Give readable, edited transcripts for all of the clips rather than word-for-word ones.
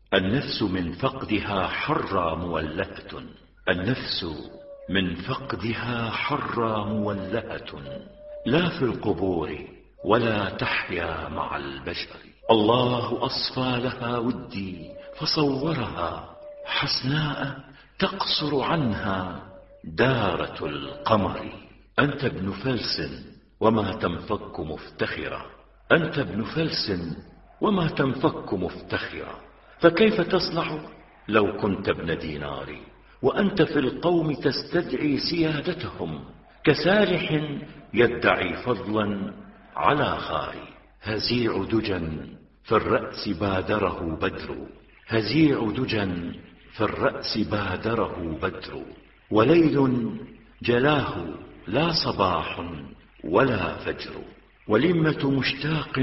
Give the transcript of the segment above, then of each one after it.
النفس من فقدها حرى مولهة، النفس من فقدها حرى مولهة، لا في القبور ولا تحيا مع البشر. الله أصفى لها ودي فصورها حسناء تقصر عنها دارة القمر. أنت ابن فلس وما تنفك مفتخرة، أنت ابن فلس وما تنفك مفتخرة، فكيف تصنع لو كنت ابن دينار وأنت في القوم تستدعي سيادتهم كسالح يدعي فضلا على خار. هزيع دجا في الرأس بادره بدر، هزيع دجا في الرأس بادره بدر، وليل جلاه لا صباح ولا فجر. ولمة مشتاق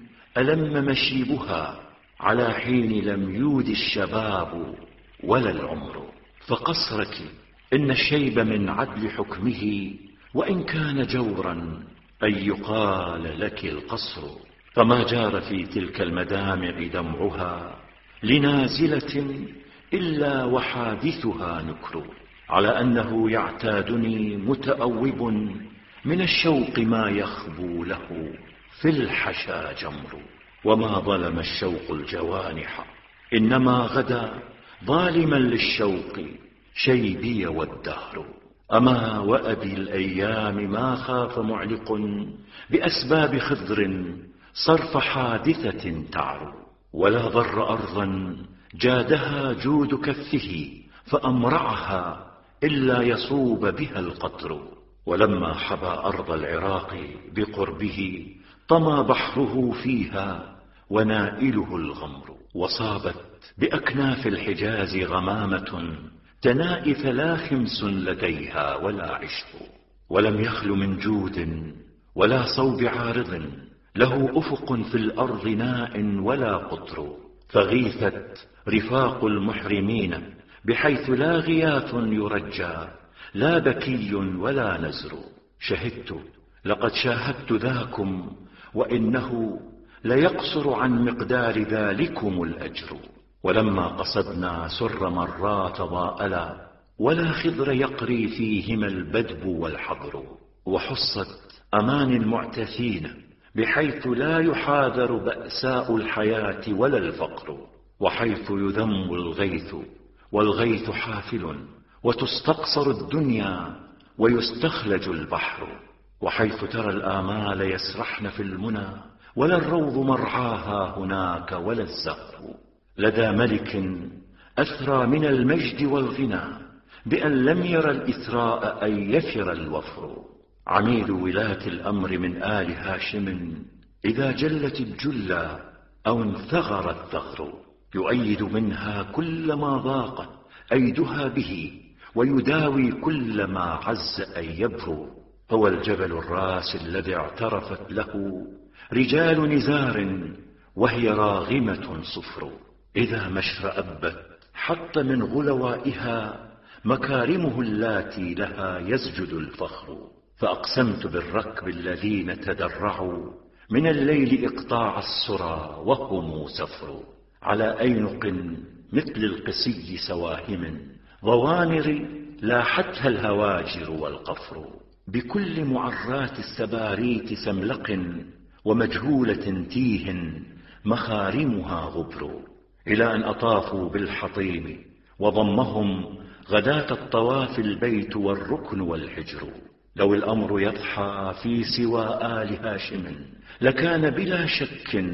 ألم مشيبها على حين لم يود الشباب ولا العمر. فقصرك إن الشيب من عدل حكمه، وإن كان جورا أن يقال لك القصر. فما جار في تلك المدامع دمعها لنازلة إلا وحادثها نكر، على أنه يعتادني متأوب من الشوق ما يخبو له في الحشا جمر. وما ظلم الشوق الجوانح، إنما غدا ظالما للشوق شيبي والدهر. أما وأبي الأيام ما خاف معلق بأسباب خضر صرف حادثة تعر، ولا ضر أرضا جادها جود كفه فأمرعها إلا يصوب بها القطر. ولما حبى أرض العراق بقربه طمى بحره فيها ونائله الغمر. وصابت بأكناف الحجاز غمامة تنائف لا خمس لديها ولا عشق، ولم يخل من جود ولا صوب عارض له أفق في الأرض ناء ولا قطر. فغيثت رفاق المحرمين بحيث لا غياث يرجى لا بكي ولا نزر. شهدت لقد شاهدت ذاكم وإنه ليقصر عن مقدار ذلكم الأجر. ولما قصدنا سر مرات ضاءلا ولا خضر يقري فيهما البدب والحضر. وحصت أمان المعتثين بحيث لا يحاذر بأساء الحياة ولا الفقر، وحيث يذم الغيث والغيث حافل وتستقصر الدنيا ويستخلج البحر، وحيث ترى الآمال يسرحن في المنى ولا الروض مرعاها هناك ولا الزهر. لدى ملك أثرى من المجد والغنى بأن لم ير الإثراء أن يفر الوفر. عميد ولاة الأمر من آل هاشم إذا جلت الجلة أو انثغر الثغر، يؤيد منها كل ما ضاقت أيدها به ويداوي كل ما عز أن يبر. هو الجبل الراس الذي اعترفت له رجال نزار وهي راغمة صفر، إذا ما اشرأبت حتى من غلوائها مكارمه اللاتي لها يسجد الفخر. فأقسمت بالركب الذين تدرعوا من الليل إقطاع السرى وهم سفر، على أينق مثل القسي سواهم ضوانر لاحتها الهواجر والقفر، بكل معرات السباريت سملق ومجهولة تيه مخارمها غبر، إلى أن أطافوا بالحطيم وضمهم غداة الطواف البيت والركن والحجر. لو الأمر يضحى في سوى آل هاشم لكان بلا شك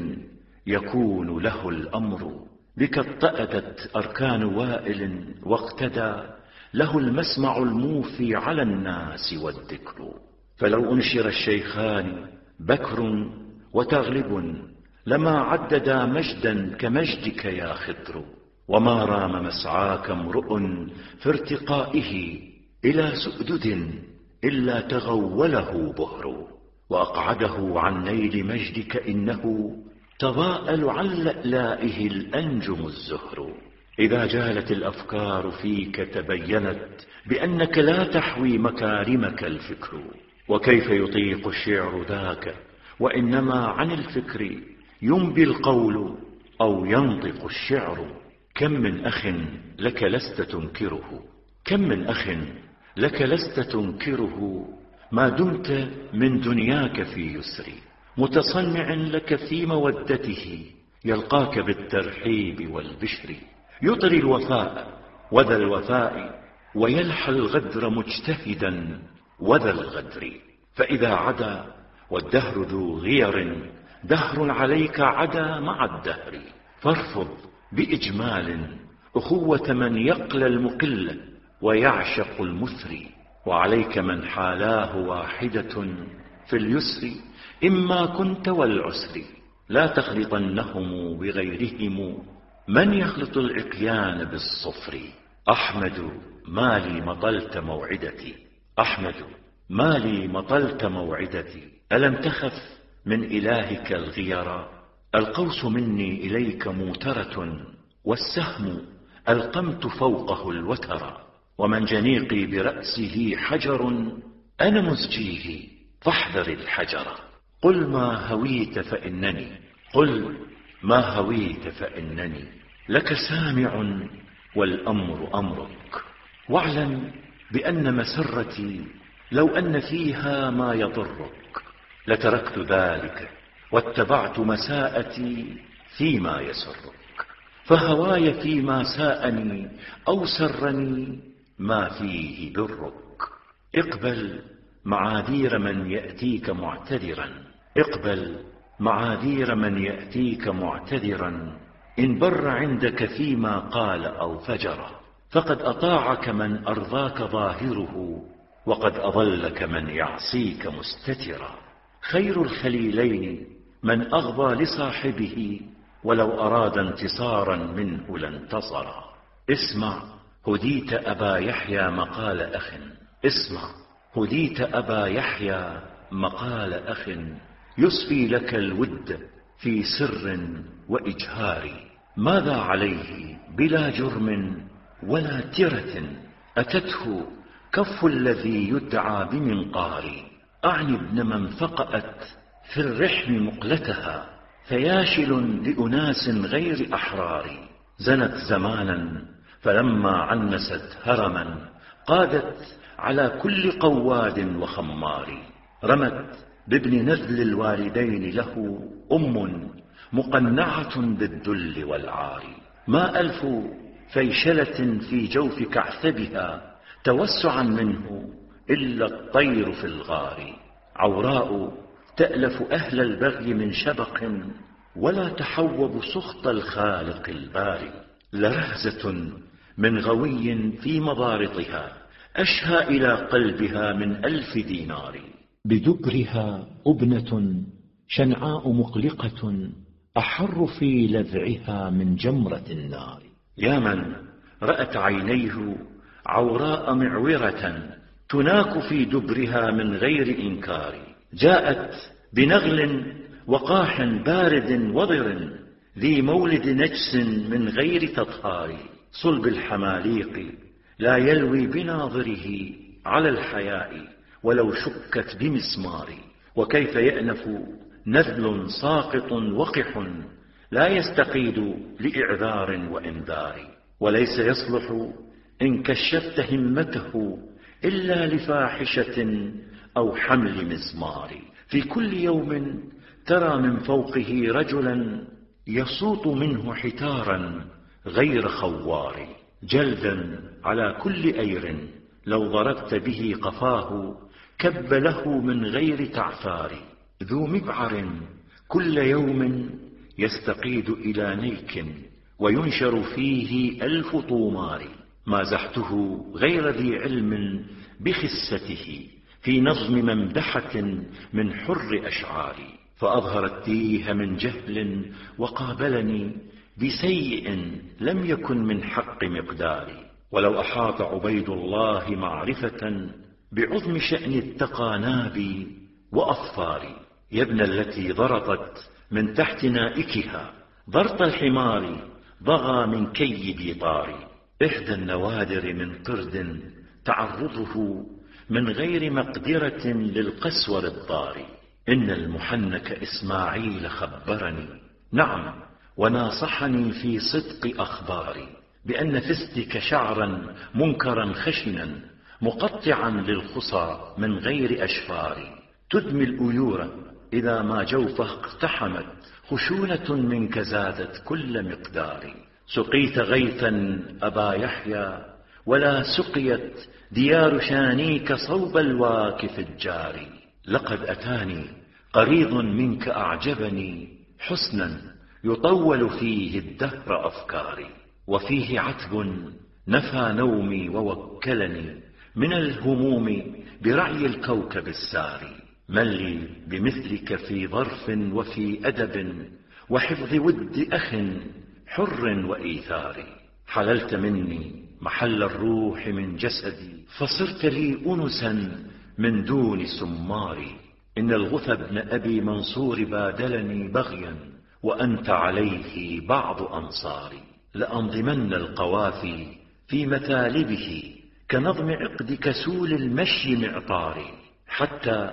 يكون له الأمر، بك اطأتت أركان وائل واقتدى له المسمع الموفي على الناس والذكر. فلو أنشر الشيخان بكر وتغلب لما عددا مجدا كمجدك يا خضر، وما رام مسعاك امرؤ في ارتقائه إلى سؤدد إلا تغوله بهر، وأقعده عن نيل مجدك إنه تضاءل عن لألائه الأنجم الزهر. إذا جالت الأفكار فيك تبينت بأنك لا تحوي مكارمك الفكر، وكيف يطيق الشعر ذاك وإنما عن الفكر ينبي القول أو ينطق الشعر. كم من أخ لك لست تنكره، كم من أخ لك لست تنكره، ما دمت من دنياك في يسر، متصنع لك في مودته، يلقاك بالترحيب والبشر، يطري الوفاء وذا الوفاء، ويلحى الغدر مجتهدا وذا الغدر. فإذا عدا والدهر ذو غير، دهر عليك عدا مع الدهر، فارفض بإجمال أخوة من يقلى المقل ويعشق المثري، وعليك من حالاه واحدة في اليسر، إما كنت والعسر، لا تخلطنهم بغيرهم، من يخلط العقيان بالصفر. أحمد ما لي مطلت موعدتي، أحمد ما لي مطلت موعدتي، ألم تخف من إلهك الغيرا، القوس مني إليك موترة، والسهم ألقمت فوقه الوتر، ومنجنيقي برأسه حجر، أنا مزجيه فاحذر الحجر. قل ما هويت فإنني، قل ما هويت فإنني لك سامع والأمر أمرك، واعلم بأن مسرتي لو أن فيها ما يضرك، لتركت ذلك واتبعت مساءتي فيما يسرك، فهواي فيما ساءني أو سرني ما فيه برك. اقبل معاذير من يأتيك معتذرا، اقبل معاذير من يأتيك معتذرا، إن بر عندك فيما قال أو فجر، فقد أطاعك من أرضاك ظاهره، وقد أضلك من يعصيك مستترا. خير الخليلين من أغضى لصاحبه، ولو أراد انتصارا منه لانتصرا. اسمع هديت أبا يحيى مقال أخ، اسمع هديت أبا يحيى مقال أخ، يصفي لك الود في سر وإجهار، ماذا عليه بلا جرم ولا ترة، أتته كف الذي يدعى بمنقار. أعني ابن من فقأت في الرحم مقلتها، فياشل لأناس غير أحرار، زنت زمانا فلما عنست هرما، قادت على كل قواد وخمار، رمت بابن نذل الوالدين له أم مقنعة بالذل والعار، ما ألف فيشلة في جوف كعثبها، توسعا منه إلا الطير في الغار، عوراء تألف أهل البغي من شبق، ولا تحوب سخط الخالق الباري، لرهزة من غوي في مضارطها، أشهى إلى قلبها من 1000 دينار، بدبرها أبنة شنعاء مقلقة، أحر في لذعها من جمرة النار. يا من رأت عينيه عوراء معورة، تناك في دبرها من غير إنكار، جاءت بنغل وقاح بارد وضر، ذي مولد نجس من غير تطهار، صلب الحماليق لا يلوي بناظره على الحياء، ولو شكت بمسمار، وكيف يأنف نذل ساقط وقح، لا يستقيد لإعذار وإنذار، وليس يصلح إن كشفت همته إلا لفاحشة أو حمل مزمار، في كل يوم ترى من فوقه رجلا يصوت منه حتارا غير خوار، جلدا على كل أير لو ضربت به قفاه كب له من غير تعثار، ذو مبعر كل يوم يستقيد إلى نيك، وينشر فيه 1000 طومار، مازحته غير ذي علم بخسته في نظم ممدحة من حر أشعاري، فأظهر التيه من جهل وقابلني بسيء لم يكن من حق مقداري، ولو أحاط عبيد الله معرفة بعظم شأن اتقى نابي وأظفاري. يا ابن التي ضرطت من تحت نائكها ضرط الحمار، ضغى من كي بيطار، إحدى النوادر من قرد تعرضه من غير مقدرة للقسور الضار. إن المحنك إسماعيل خبرني، نعم وناصحني في صدق أخباري بأن فستك شعرا منكرا خشنا مقطعا للخصى من غير أشفار، تدمي الأيور إذا ما جوفه اقتحمت، خشونة منك زادت كل مقدار. سقيت غيثا أبا يحيى ولا سقيت ديار شانيك صوب الواكف الجاري. لقد أتاني قريض منك أعجبني حسنا يطول فيه الدهر أفكاري، وفيه عتب نفى نومي ووكلني من الهموم برعي الكوكب الساري. من لي بمثلك في ظرف وفي أدب وحفظ ود أخ حر وإيثار. حللت مني محل الروح من جسدي فصرت لي أنسا من دون سماري. إن الغث ابن أبي منصور بادلني بغيا وأنت عليه بعض أنصاري. لأنظمن القوافي في مثالبه كنظم عقد كسول المشي معطاري، حتى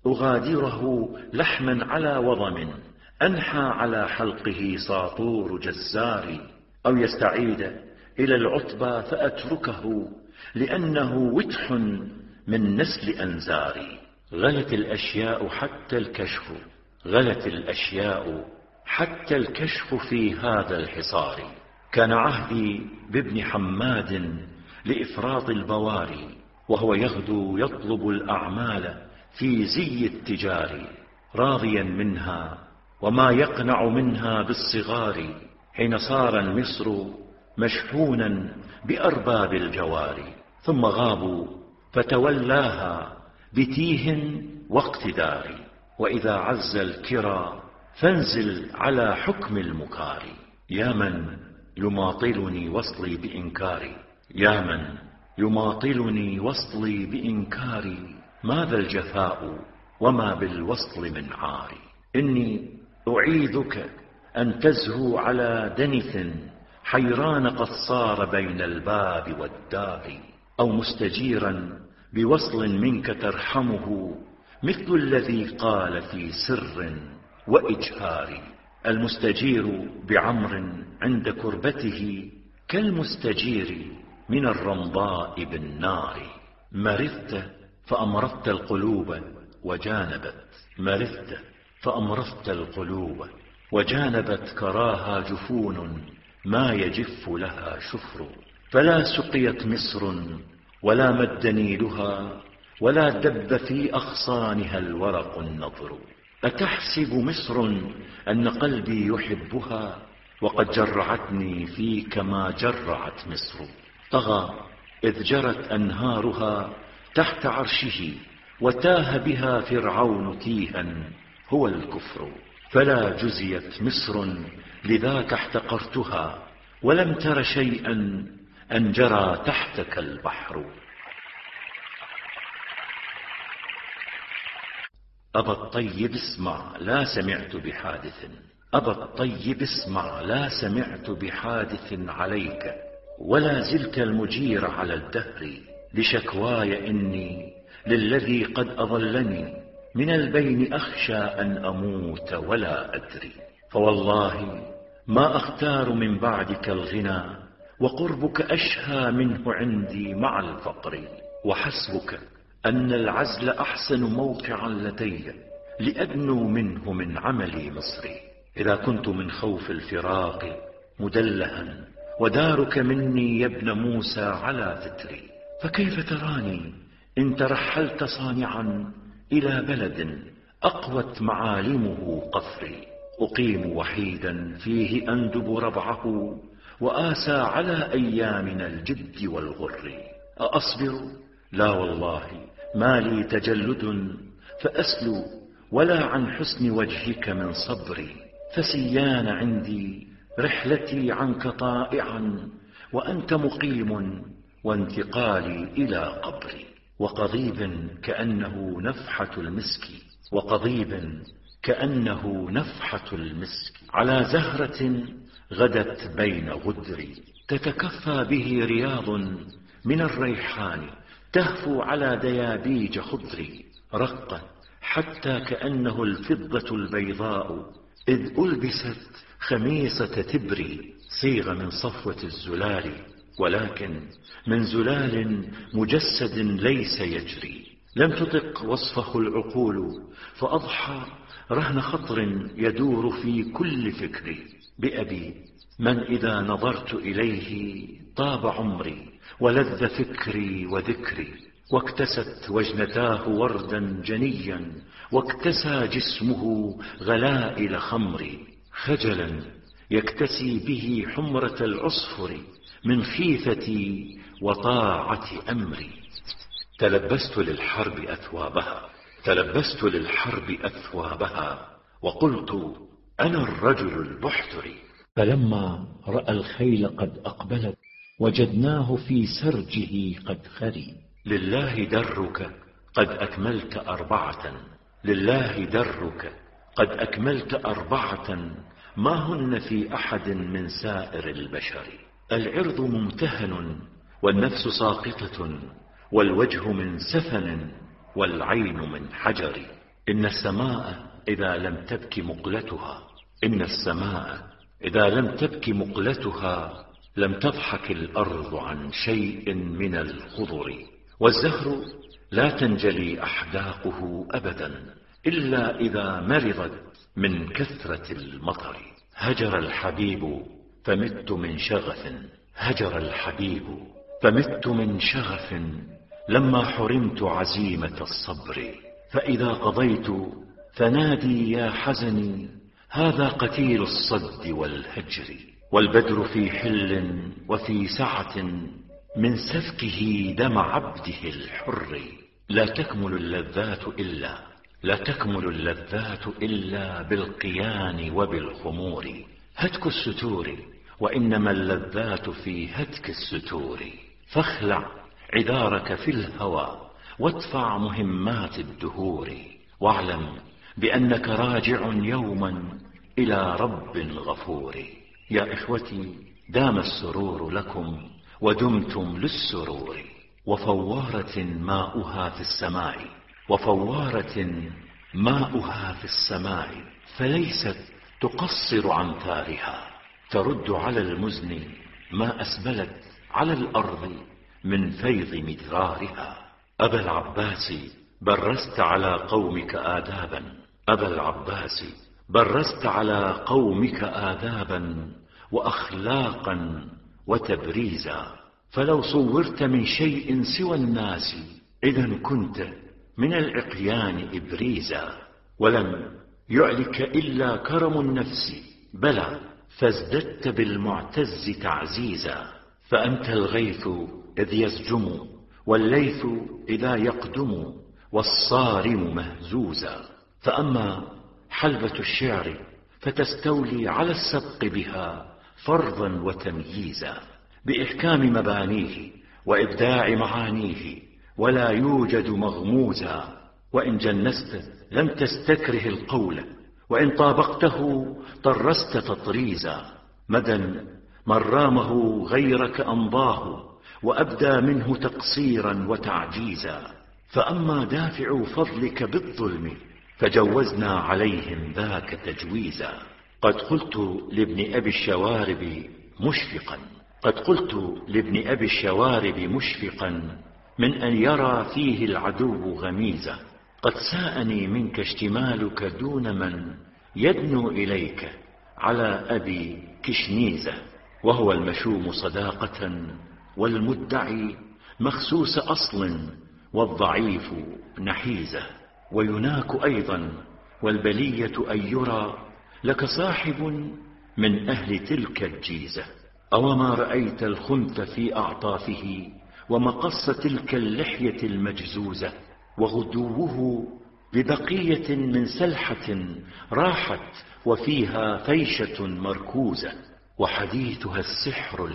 أغادره لحما على وضم أنحى على حلقه ساطور جزاري، أو يستعيد إلى العتبى فأتركه لأنه وتح من نسل أنزاري. غلت الأشياء حتى الكشف، غلت الأشياء حتى الكشف في هذا الحصار. كان عهدي بابن حماد لإفراط البواري، وهو يغدو يطلب الأعمال في زي التجار، راضيا منها وما يقنع منها بالصغار. حين صار المصر مشحونا بأرباب الجوار، ثم غابوا فتولاها بتيه واقتدار. وإذا عز الكرى فانزل على حكم المكار. يا من يماطلني وصلي بإنكاري، يا من يماطلني وصلي بإنكاري، ماذا الجفاء وما بالوصل من عاري. إني أعيذك أن تزهو على دنث حيران قد صار بين الباب والدار، أو مستجيرا بوصل منك ترحمه مثل الذي قال في سر وإجهار. المستجير بعمر عند كربته كالمستجير من الرمضاء بالنار. مرضت فأمرضت القلوب وجانبت، مرضت فأمرضت القلوب وجانبت كراها جفون ما يجف لها شفر. فلا سقيت مصر ولا مد نيلها ولا دب في أغصانها الورق النضر. أتحسب مصر أن قلبي يحبها وقد جرعتني فيك ما جرعت مصر. طغى إذ جرت أنهارها تحت عرشه وتاه بها فرعون تيها هو الكفر. فلا جزيت مصر لذاك احتقرتها ولم تر شيئا أن جرى تحتك البحر. أبا الطيب اسمع لا سمعت بحادث، أبا الطيب اسمع لا سمعت بحادث عليك، ولا زلت المجير على الدهر لشكواي إني للذي قد أضلني من البين أخشى أن أموت ولا أدري. فوالله ما أختار من بعدك الغنى وقربك أشهى منه عندي مع الفقر. وحسبك أن العزل أحسن موقعا لدي لأدنو منه من عملي مصري. إذا كنت من خوف الفراق مدلها ودارك مني يا ابن موسى على فتري، فكيف تراني إن ترحلت صانعا إلى بلد أقوت معالمه قفري. أقيم وحيدا فيه أندب ربعه وآسى على أيامنا الجد والغر. أأصبر؟ لا والله ما لي تجلد فأسلو ولا عن حسن وجهك من صبري. فسيان عندي رحلتي عنك طائعا وأنت مقيم وانتقالي إلى قبري. وقضيب كأنه نفحة المسك، وقضيب كأنه نفحة المسك على زهرة غدت بين غدري. تتكفى به رياض من الريحان تهفو على ديابيج خضري. رقت حتى كأنه الفضة البيضاء إذ ألبست خميصة تبري صيغ من صفوة الزلال، ولكن من زلال مجسد ليس يجري. لم تطق وصفه العقول فأضحى رهن خطر يدور في كل فكري. بأبي من إذا نظرت إليه طاب عمري ولذ فكري وذكري، واكتست وجنتاه وردا جنيا واكتسى جسمه غلائل خمري، خجلا يكتسي به حمرة العصفر من خيفتي وطاعة أمري. تلبست للحرب أثوابها وقلت أنا الرجل البحتري. فلما رأى الخيل قد أقبلت وجدناه في سرجه قد خري. لله درك قد أكملت أربعة ما هن في أحد من سائر البشر. العرض ممتهن والنفس ساقطة والوجه من سفن والعين من حجر. إن السماء إذا لم تبك مقلتها لم تضحك الأرض عن شيء من الخضر. والزهر لا تنجلي أحداقه أبدا إلا إذا مرضت من كثرة المطر. هجر الحبيب فمت من شغف لما حرمت عزيمة الصبر. فإذا قضيت فنادي يا حزني هذا قتيل الصد والهجر. والبدر في حل وفي سعة من سفكه دم عبده الحر. لا تكمل اللذات إلا بالقيان وبالخمور. هتك الستور وإنما اللذات في هتك الستور. فاخلع عذارك في الهوى وادفع مهمات الدهور، واعلم بأنك راجع يوما إلى رب غفور. يا إخوتي دام السرور لكم ودمتم للسرور. وفوارة ماؤها في السماء فليست تقصر عن ثارها، ترد على المزن ما أسبلت على الأرض من فيض مدرارها. أبا العباس برست على قومك آدابا وأخلاقا وتبريزا. فلو صورت من شيء سوى الناس إذا كنت من العقيان إبريزا. ولم يعلك إلا كرم النفس، بلى فازددت بالمعتز تعزيزا. فأنت الغيث إذ يسجم والليث إذا يقدم والصارم مهزوزا. فأما حلبة الشعر فتستولي على السبق بها فرضا وتمييزا، بإحكام مبانيه وإبداع معانيه، ولا يوجد مغموزا. وإن جنست لم تستكره القول، وإن طابقته طرست تطريزا. مدى من رامه غيرك أمضاه وأبدى منه تقصيرا وتعجيزا. فأما دافع فضلك بالظلم فجوزنا عليهم ذاك تجويزا. قد قلت لابن أبي الشوارب مشفقا من أن يرى فيه العدو غميزا. قد ساءني منك اشتمالك دون من يدنو إليك على أبي كشنيزة، وهو المشوم صداقة والمدعي مخسوس أصل والضعيف نحيزة. ويناك أيضا والبلية أن يرى لك صاحب من أهل تلك الجيزة. أوما رأيت الخنث في أعطافه ومقص تلك اللحية المجزوزة، وغدوه ببقية من سلحة راحت وفيها فيشة مركوزة. وحديثها السحر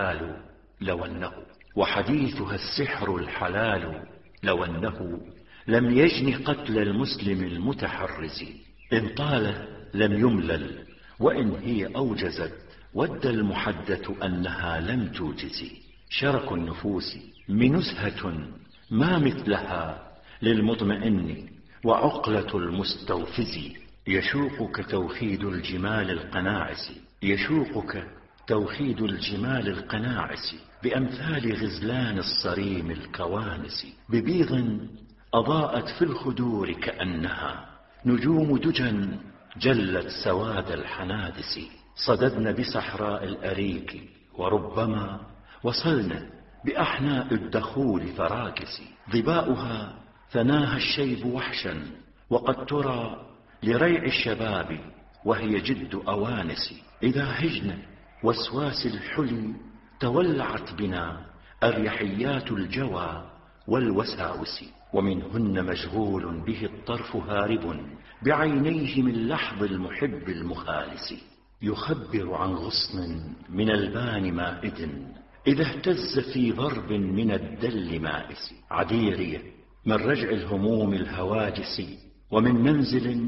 الحلال لو أنه لم يجن قتل المسلم المتحرز. إن طال لم يملل، وإن هي أوجزت ود المحدث أنها لم توجز. شرك النفوس منزهة ما مثلها للمطمئن وعقلة المستوفز. يشوقك توحيد الجمال القناعس، يشوقك توحيد الجمال القناعس بأمثال غزلان الصريم الكوانس، ببيض أضاءت في الخدور كأنها نجوم دجى جلت سواد الحنادس، صددن بصحراء الأريك وربما وصلن بأحناء الدخول فراكس، ضباؤها ثناها الشيب وحشا وقد ترى لريع الشباب وهي جد أوانس، إذا هجن وسواس الحلي تولعت بنا أريحيات الجوى والوساوس، ومنهن مشغول به الطرف هارب بعينيه من لحظ المحب المخالس، يخبر عن غصن من البان مائد إذا اهتز في ضرب من الدل مائس، عديري من رجع الهموم الهواجس ومن منزل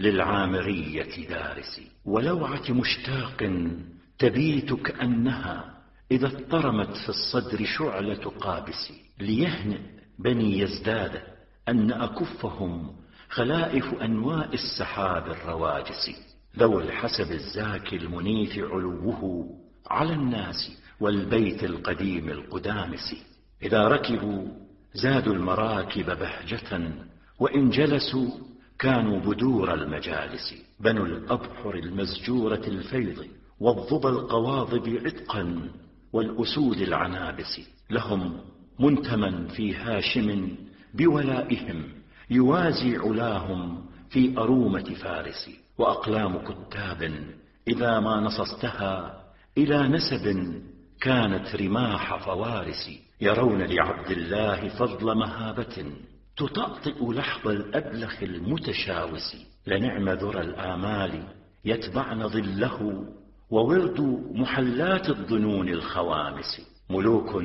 للعامرية دارس، ولوعة مشتاق تبيت كأنها إذا اضطرمت في الصدر شعلة قابس، ليهنئ بني يزداد أن أكفهم خلائف أنواء السحاب الرواجس، ذو الحسب الزاكي المنيف علوه على الناس والبيت القديم القدامس، إذا ركبوا زادوا المراكب بهجة وإن جلسوا كانوا بدور المجالس، بنو الأبحر المزجورة الفيض والظبى القواضب عتقا والأسود العنابس، لهم منتمى في هاشم بولائهم يوازي علاهم في أرومة فارس، وأقلام كتاب إذا ما نصصتها إلى نسب كانت رماح فوارس، يرون لعبد الله فضل مهابة تطأطئ لحظ الأبلخ المتشاوس، لنعم ذرى الآمال يتبعن ظله وورد محلات الظنون الخوامس، ملوك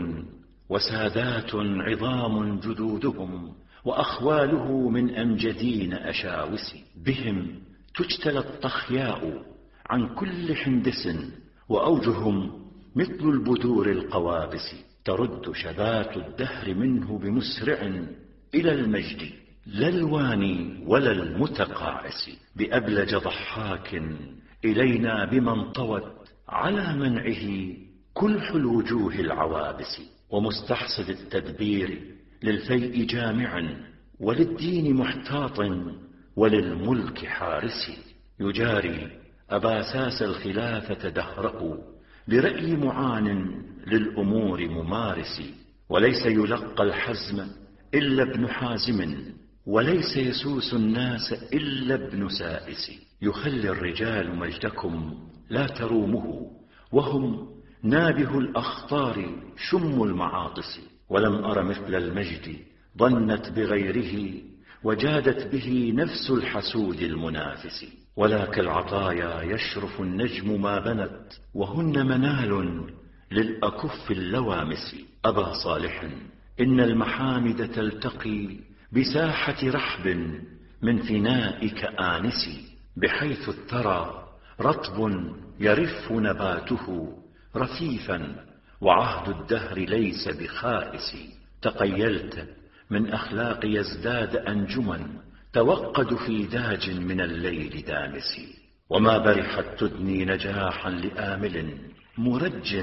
وسادات عظام جدودهم وأخواله من أمجدين أشاوس، بهم تجتلى الطخياء عن كل حندس وأوجهم مثل البدور القوابس، ترد شذات الدهر منه بمسرع إلى المجد لا الواني ولا المتقاعس، بأبلج ضحاك إلينا بمن طوت على منعه كلح الوجوه العوابس، ومستحصد التدبير للفيء جامع وللدين محتاط وللملك حارس، يجاري أبا ساس الخلافة دهره برأي معان للأمور ممارس، وليس يلقى الحزم إلا ابن حازم وليس يسوس الناس إلا ابن سائس، يخلي الرجال مجدكم لا ترومه وهم نابه الأخطار شم المعاطس، ولم أر مثل المجد ظنت بغيره وجادت به نفس الحسود المنافس، ولا كالعطايا يشرف النجم ما بنت وهن منال للأكف اللوامس، أبا صالح إن المحامد تلتقي بساحة رحب من فنائك آنس، بحيث الثرى رطب يرف نباته رفيفا وعهد الدهر ليس بخائس، تقيلت من أخلاق يزداد أنجما توقد في داج من الليل دامس، وما برحت تدني نجاحا لآمل مرج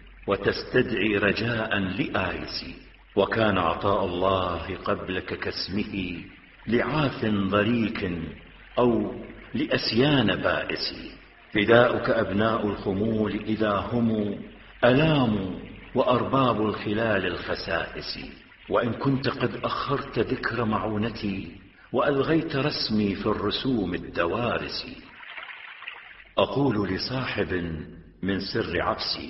وتستدعي رجاء لآيس، وكان عطاء الله قبلك كاسمه لعاث ضريك أو لأسيان بائس، فداؤك أبناء الخمول إذا هم ألام وأرباب الخلال الخسائس، وإن كنت قد أخرت ذكر معونتي وألغيت رسمي في الرسوم الدوارس، أقول لصاحب من سر عبسي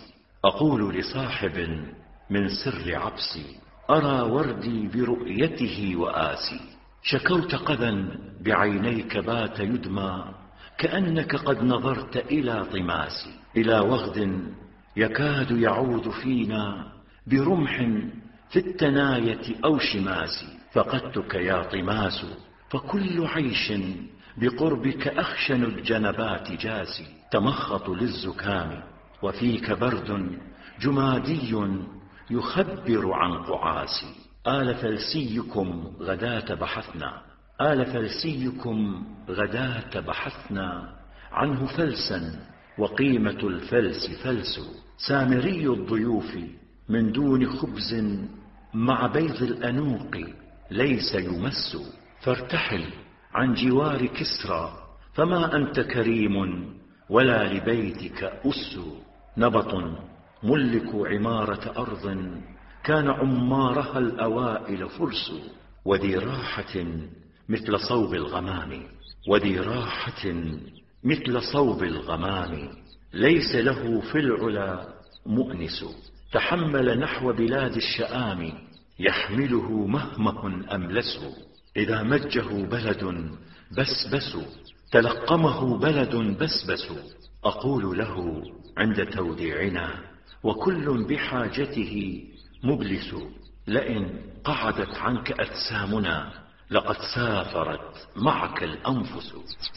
من سر عبسي أرى وردي برؤيته وآسي، شكوت قذى بعينيك بات يدمى كأنك قد نظرت إلى طماس، إلى وغد يكاد يعود فينا برمح في التناية أو شماس، فقدتك يا طماس فكل عيش بقربك أخشن الجنبات جاسي، تمخط للزكام وفيك برد جمادي يخبر عن قعاس، آل فلسيكم غداة بحثنا آل فلسيكم غداة بحثنا عنه فلسا، وقيمة الفلس فلس. سامري الضيوف من دون خبز مع بيض الأنوق ليس يمس. فارتحل عن جوار كسرى فما أنت كريم ولا لبيتك أس. نبط ملك عمارة أرض كان عمارها الأوائل فرس. وذي راحة مثل صوب الغمام، وذي راحة مثل صوب الغمام، ليس له في العلا مؤنس. تحمل نحو بلاد الشآم يحمله مهمه أملس. إذا مجه بلد بسبس تلقمه بلد بسبس. أقول له عند توديعنا وكل بحاجته مبلس، لئن قعدت عنك أجسامنا لقد سافرت معك الأنفس.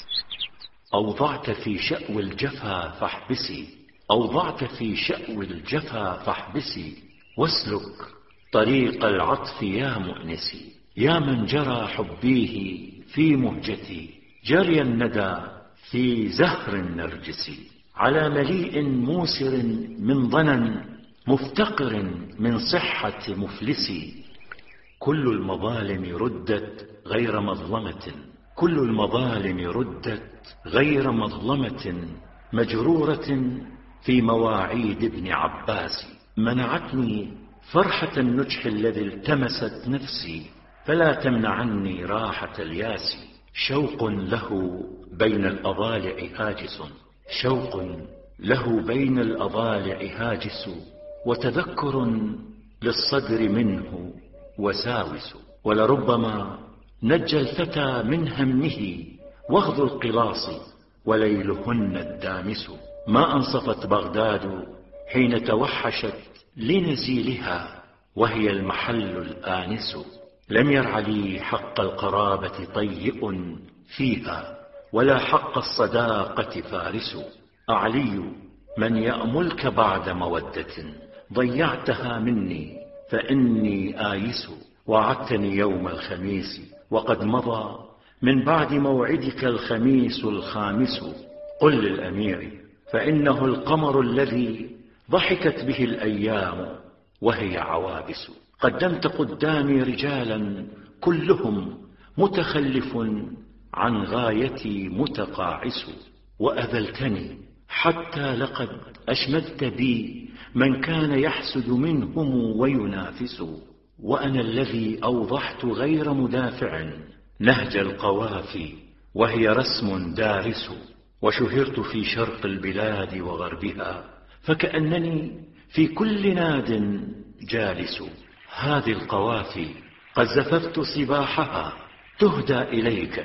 أوضعت في شأو الجفا فاحبسي، أوضعت في شأو الجفا فاحبسي، واسلك طريق العطف يا مؤنسي. يا من جرى حبيه في مهجتي جري الندى في زهر النرجس. على مليء موسر من ضنن مفتقر من صحة مفلس. كل المظالم ردت غير مظلمة، كل المظالم ردت غير مظلمة، مجرورة في مواعيد ابن عباس. منعتني فرحة النجح الذي التمست نفسي، فلا تمنعني راحة الياس. شوق له بين الأضالع هاجس، شوق له بين الأضالع هاجس، وتذكر للصدر منه وساوس. ولربما نجى الفتى من همه وغض القلاص وليلهن الدامس. ما أنصفت بغداد حين توحشت لنزيلها وهي المحل الآنس. لم يرع لي حق القرابة طيء فيها ولا حق الصداقة فارس. أعلي من يأملك بعد مودة ضيعتها مني فإني آيس. وعدتني يوم الخميس وقد مضى من بعد موعدك الخميس الخامس. قل للأمير فإنه القمر الذي ضحكت به الأيام وهي عوابس. قدمت قدامي رجالا كلهم متخلف عن غايتي متقاعس، وأذلتني حتى لقد أشمدت بي من كان يحسد منهم وينافس. وأنا الذي أوضحت غير مدافع نهج القوافي وهي رسم دارس. وشهرت في شرق البلاد وغربها فكأنني في كل ناد جالس. هذه القوافي قد زففت سباحها تهدى إليك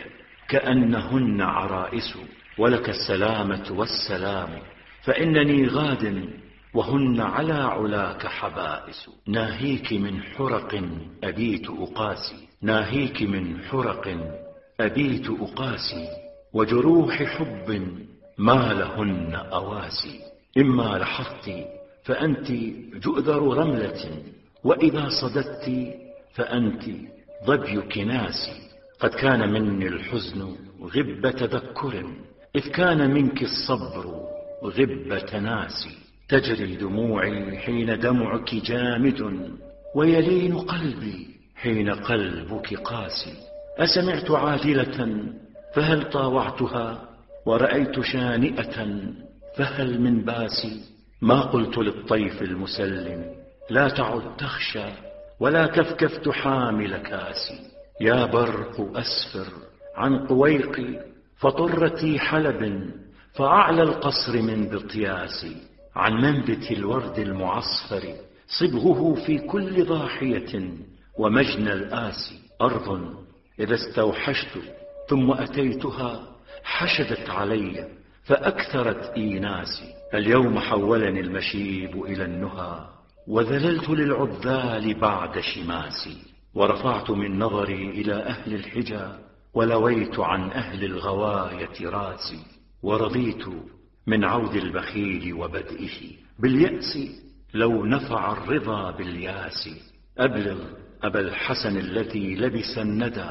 كأنهن عرائس. ولك السلامة والسلام فإنني غاد وهن على علاك حبائس. ناهيك من حرق أبيت أقاسي، ناهيك من حرق أبيت أقاسي، وجروح حب ما لهن أواسي. إما لحظت فأنت جؤذر رملة، وإذا صددت فأنت ظبي كناسي. قد كان مني الحزن غب تذكر إذ كان منك الصبر غب تناسي. تجري دموعي حين دمعك جامد، ويلين قلبي حين قلبك قاسي. أسمعت عادلة فهل طاوعتها، ورأيت شانئة فهل من باسي. ما قلت للطيف المسلم لا تعد تخشى، ولا كفكفت حامل كاسي. يا برق أسفر عن قويقي فطرتي حلب، فأعلى القصر من بطياسي. عن منبت الورد المعصفر صبغه في كل ضاحية ومجنى الآسي. أرض إذا استوحشت ثم أتيتها حشدت علي فأكثرت إيناسي. اليوم حولني المشيب إلى النهى، وذللت للعذال بعد شماسي. ورفعت من نظري إلى أهل الحجى، ولويت عن أهل الغواية راسي. ورضيت من عود البخيل وبدئه باليأس لو نفع الرضا بالياس. أبلغ أبا الحسن الذي لبس الندى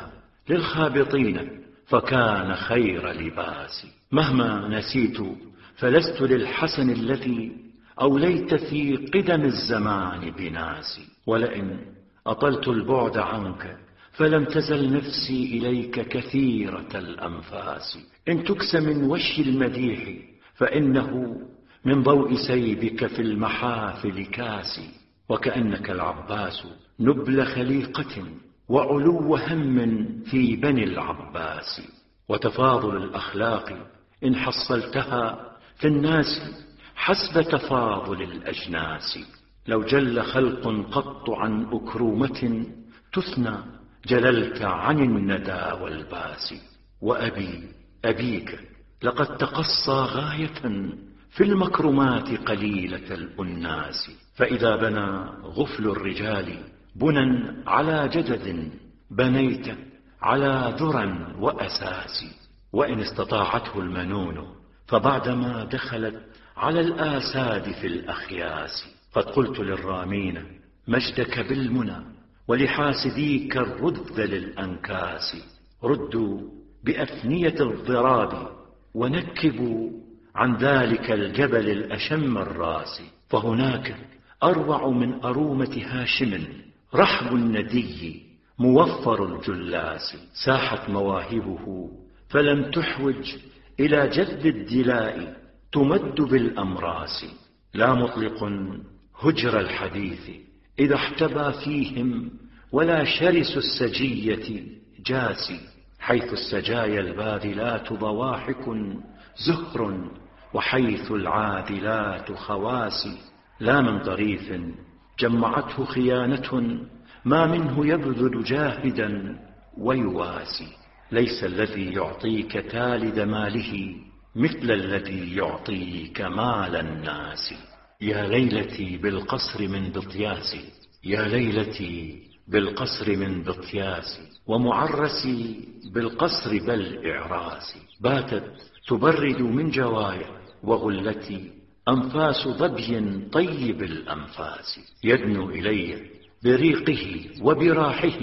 للخابطين فكان خير لباس. مهما نسيت فلست للحسن الذي أوليت في قدم الزمان بناسي. ولئن أطلت البعد عنك فلم تزل نفسي إليك كثيرة الأنفاس. إن تكس من وشي المديح فإنه من ضوء سيبك في المحافل كاسي. وكأنك العباس نبل خليقة وعلو هم في بني العباس. وتفاضل الأخلاق إن حصلتها في الناس حسب تفاضل الأجناس. لو جل خلق قط عن أكرومة تثنى جللت عن الندى والباس. أبيك لقد تقصى غاية في المكرمات قليلة الأناس. فإذا بنى غفل الرجال بنى على جدد بنيت على ذرى وأساس. وإن استطاعته المنون فبعدما دخلت على الآساد في الأخياس. قد قلت للرامين مجدك بالمنى ولحاسديك الرد للأنكاس. ردوا بأفنية الضراب ونكبوا عن ذلك الجبل الأشم الراس. فهناك أروع من أرومة هاشم رحب الندي موفر الجلاس. ساحت مواهبه فلم تحوج إلى جذب الدلاء تمد بالأمراس. لا مطلق هجر الحديث إذا احتبى فيهم ولا شرس السجية جاسي. حيث السجايا الباذلات ضواحك زهر وحيث العاذلات خواسي. لا من ظريف جمعته خيانة ما منه يبذل جاهدا ويواسي. ليس الذي يعطيك تالد ماله مثل الذي يعطيك مال الناس. يا ليلتي بالقصر من بطياس يا ليلتي بالقصر من بطياس ومعرسي بالقصر بل إعراس. باتت تبرد من جوايا وغلتي أنفاس ظبي طيب الأنفاس. يدنو إلي بريقه وبراحه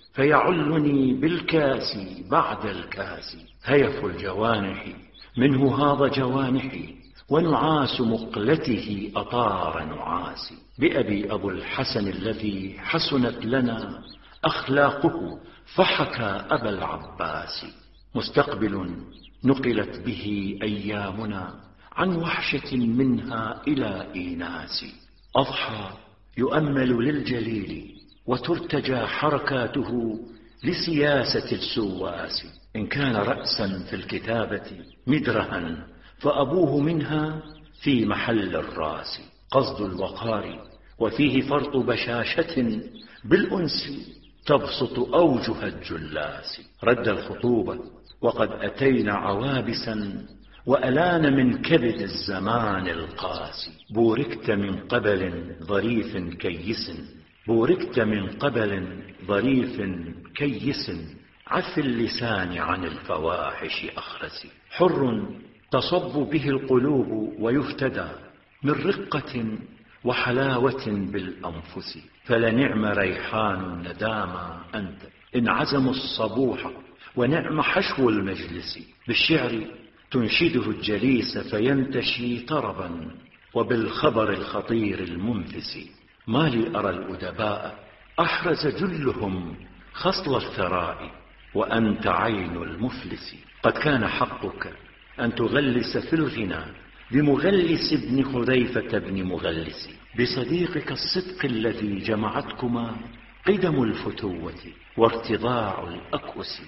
فيعلني بالكاس بعد الكاس. هيف الجوانح منه هاض جوانحي ونعاس مقلته أطار نعاسي. بأبي أبو الحسن الذي حسنت لنا أخلاقه فحكى أبا العباس. مستقبل نقلت به أيامنا عن وحشة منها إلى إيناس. أضحى يؤمل للجليل وترتجى حركاته لسياسة السواس. إن كان رأسا في الكتابة مدرها فأبوه منها في محل الراس. قصد الوقار وفيه فرط بشاشة بالأنس تبسط أوجه الجلاس. رد الخطوبة وقد أتينا عوابسا وألان من كبد الزمان القاسي. بوركت من قبل ظريف كيس بوركت من قبل ظريف كيس عف اللسان عن الفواحش أخرس. حر تصب به القلوب ويفتدى من رقة وحلاوة بالأنفس. فلنعم ريحان الندامى أنت إن عزموا الصبوح ونعم حشو المجلس. بالشعر تنشده الجليس فينتشي طربا وبالخبر الخطير المنفس. ما لي أرى الأدباء أحرز جلهم خصل الثراء وأنت عين المفلس. قد كان حقك أن تغلس في الغنى بمغلس ابن حذيفة بن مغلس بصديقك الصدق الذي جمعتكما قدم الفتوة وارتضاع الأكوس.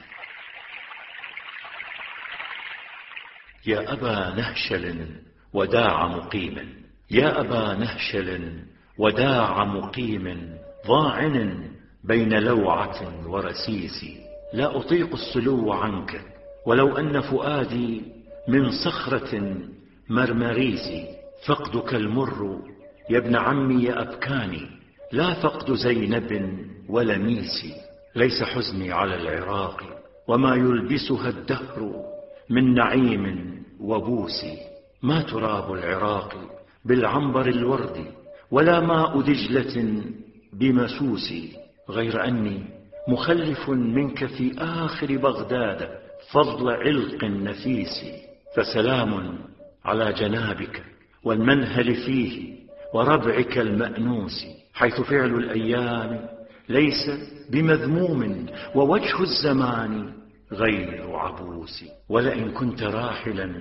يا أبا نهشل وداع مقيم يا أبا نهشل وداع مقيم ضاعن بين لوعة ورسيس. لا أطيق السلو عنك ولو أن فؤادي من صخرة مرمريس. فقدك المر يا ابن عمي أبكاني لا فقد زينب ولميس. ليس حزني على العراق وما يلبسها الدهر من نعيم وبوس. ما تراب العراق بالعنبر الورد ولا ماء دجلة بمسوس. غير أني مخلف منك في آخر بغداد فضل علق نفيس، فسلام على جنابك والمنهل فيه وربعك المأنوس، حيث فعل الأيام ليس بمذموم ووجه الزمان غير عبوس. ولئن كنت راحلا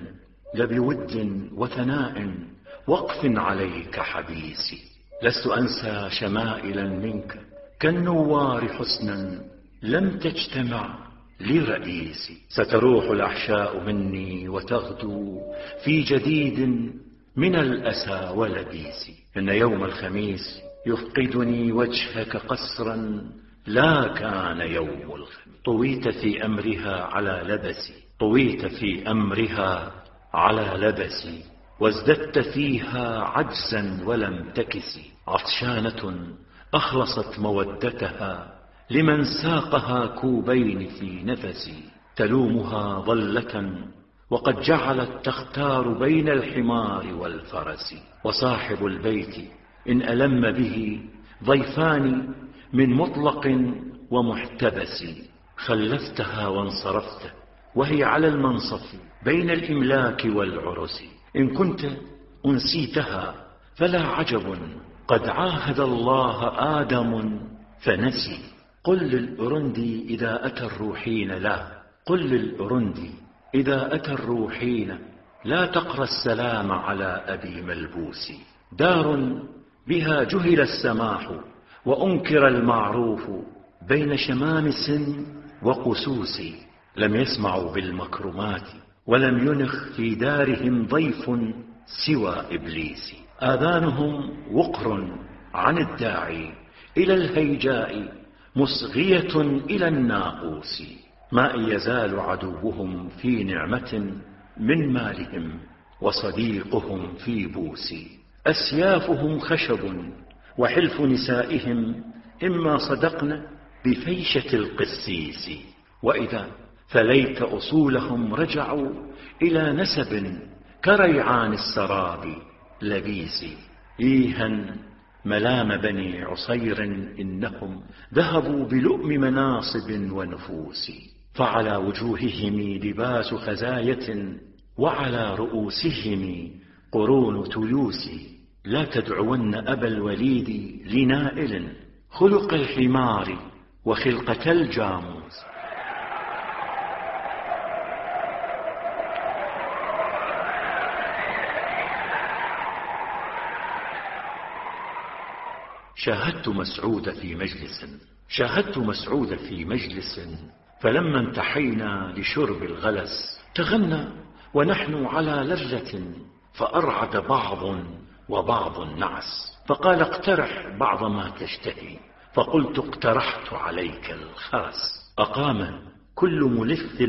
لبود وثناء وقف عليك حبيسي، لست أنسى شمائلا منك كالنوار حسنا لم تجتمع لرئيسي. ستروح الأحشاء مني وتغدو في جديد من الأسى ولبيس، إن يوم الخميس يفقدني وجهك قسرا لا كان يوم الخميس. طويت في أمرها على لبسي، طويت في أمرها على لبسي، وازددت فيها عجزا ولم تكسي. عطشانة أخلصت مودتها لمن ساقها كوبين في نفسي، تلومها ضلة وقد جعلت تختار بين الحمار والفرس. وصاحب البيت إن ألم به ضيفان من مطلق ومحتبس، خلفتها وانصرفت وهي على المنصف بين الإملاك والعرس. إن كنت أنسيتها فلا عجب، قد عاهد الله آدم فنسي. قل للأرندي إذا أتى الروحين قل للأرندي إذا أتى الروحين لا تقرأ السلام على أبي ملبوس. دار بها جهل السماح وأنكر المعروف بين شمامس وقسوس، لم يسمعوا بالمكرمات ولم ينخ في دارهم ضيف سوى إبليس. آذانهم وقر عن الداعي إلى الهيجاء مصغية إلى الناقوس. ما إن يزال عدوهم في نعمة من مالهم وصديقهم في بوس. أسيافهم خشب وحلف نسائهم إما صدقن بفيشة القسيس، وإذا فليت أصولهم رجعوا إلى نسب كريعان السراب لبيس. إيها ملام بني عصير إنهم ذهبوا بلؤم مناصب ونفوس، فعلى وجوههم لباس خزاية وعلى رؤوسهم قرون تيوس. لا تدعون أبا الوليد لنائل خلق الحمار وخلقة الجاموس. شاهدت مسعود في مجلس فلما انتحينا لشرب الغلس تغنى ونحن على لذة، فأرعد بعض النعس، فقال اقترح بعض ما تشتهي، فقلت اقترحت عليك الخرس. أقام كل ملف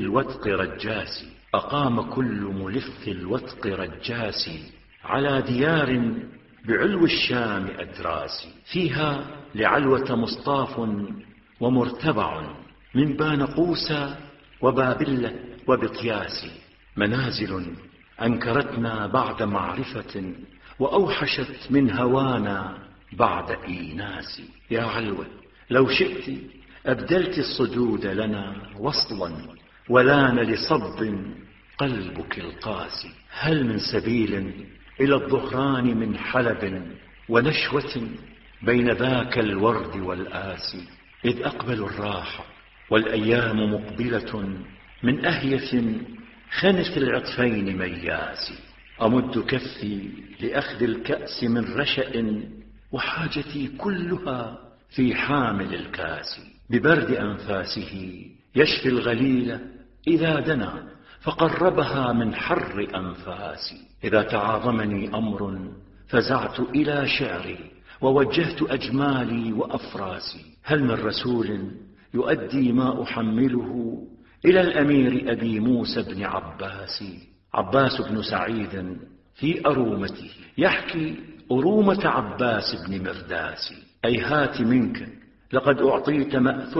الوتق رجاسي على ديار بعلو الشام أدراسي، فيها لعلوة مصطاف ومرتبع من بانقوس وبابلة وبطياس، منازل أنكرتنا بعد معرفة وأوحشت من هوانا بعد إيناس. يا علوة لو شئت أبدلت الصدود لنا وصلا ولان لصب قلبك القاسي. هل من سبيل إلى الظهران من حلب ونشوة بين ذاك الورد والآسي؟ إذ أقبل الراحة والأيام مقبلة من أهيف خنف العطفين مياس. أمد كفي لأخذ الكأس من رشأ وحاجتي كلها في حامل الكاس. ببرد أنفاسه يشفي الغليل إذا دنا فقربها من حر أنفاسي. إذا تعاظمني أمر فزعت إلى شعري ووجهت أجمالي وأفراسي. هل من رسول يؤدي ما أحمله إلى الأمير أبي موسى بن عباس بن سعيد في أرومته يحكي أرومة عباس بن مرداس. أيهات منك لقد أعطيت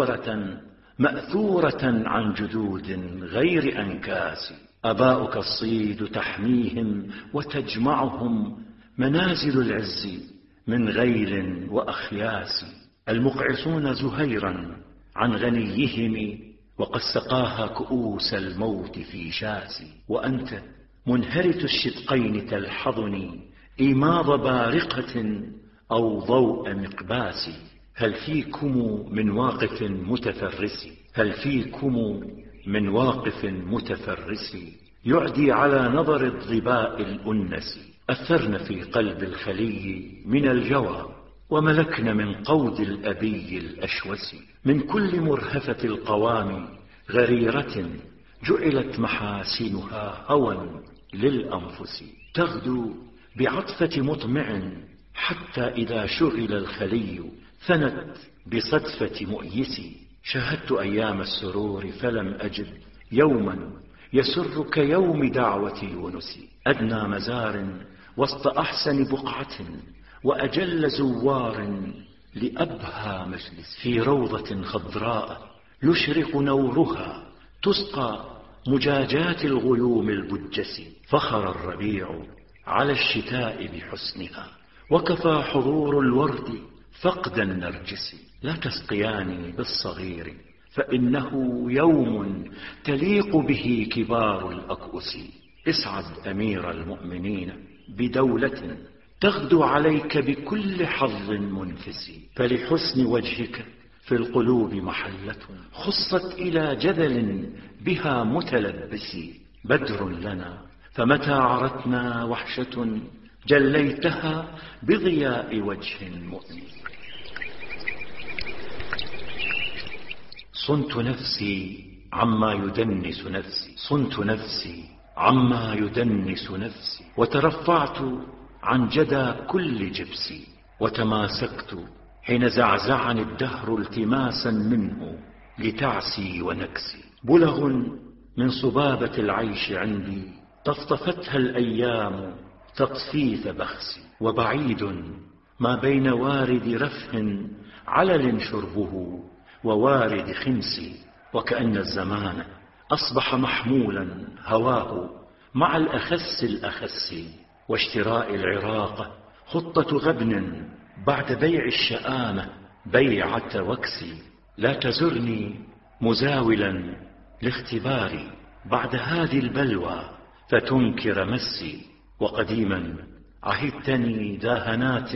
مأثورة عن جدود غير أنكاس. أباؤك الصيد تحميهم وتجمعهم منازل العز من غيل وأخياس. المقعصون زهيرا عن غنيهم وقد سقاها كؤوس الموت في شاس. وأنت منهرت الشدقين تلحظني إيماض بارقة أو ضوء مقباس. هل فيكم من واقف متفرس، هل فيكم من واقف متفرس يعدي على نظر الظباء الأنس. أثرن في قلب الخلي من الجوى وملكن من قود الأبي الأشوس. من كل مرهفة القوام غريرة جعلت محاسنها هوى للأنفس. تغدو بعطفة مطمع حتى إذا شغل الخلي ثنت بصدفة مؤيس. شاهدت أيام السرور فلم أجد يوما يسر كيوم دعوة يونس. أدنى مزار وسط أحسن بقعة وأجل زوار لأبهى مجلس. في روضة خضراء يشرق نورها تسقى مجاجات الغيوم البجس. فخر الربيع على الشتاء بحسنها وكفى حضور الورد فقد النرجس. لا تسقياني بالصغير فإنه يوم تليق به كبار الأكؤس. اسعد أمير المؤمنين بدولة تغدو عليك بكل حظ منفس. فلحسن وجهك في القلوب محلة خصت إلى جذل بها متلبس. بدر لنا فمتى عرتنا وحشة جليتها بضياء وجه مؤمن. صنت نفسي عما يدنس نفسي، صنت نفسي عما يدنس نفسي، وترفعت عن جدى كل جبسي، وتماسكت حين زعزعني الدهر التماسا منه لتعسي ونكسي. بلغ من صبابة العيش عندي طفطفتها الأيام تطفيف بخسي. وبعيد ما بين وارد رفه علل شربه ووارد خمسي. وكأن الزمان أصبح محمولا هواه مع الأخس الأخس. واشتراء العراق خطة غبن بعد بيع الشآمة بيعة وكسي. لا تزرني مزاولا لاختباري بعد هذه البلوى فتنكر مسي. وقديما عهدتني داهنات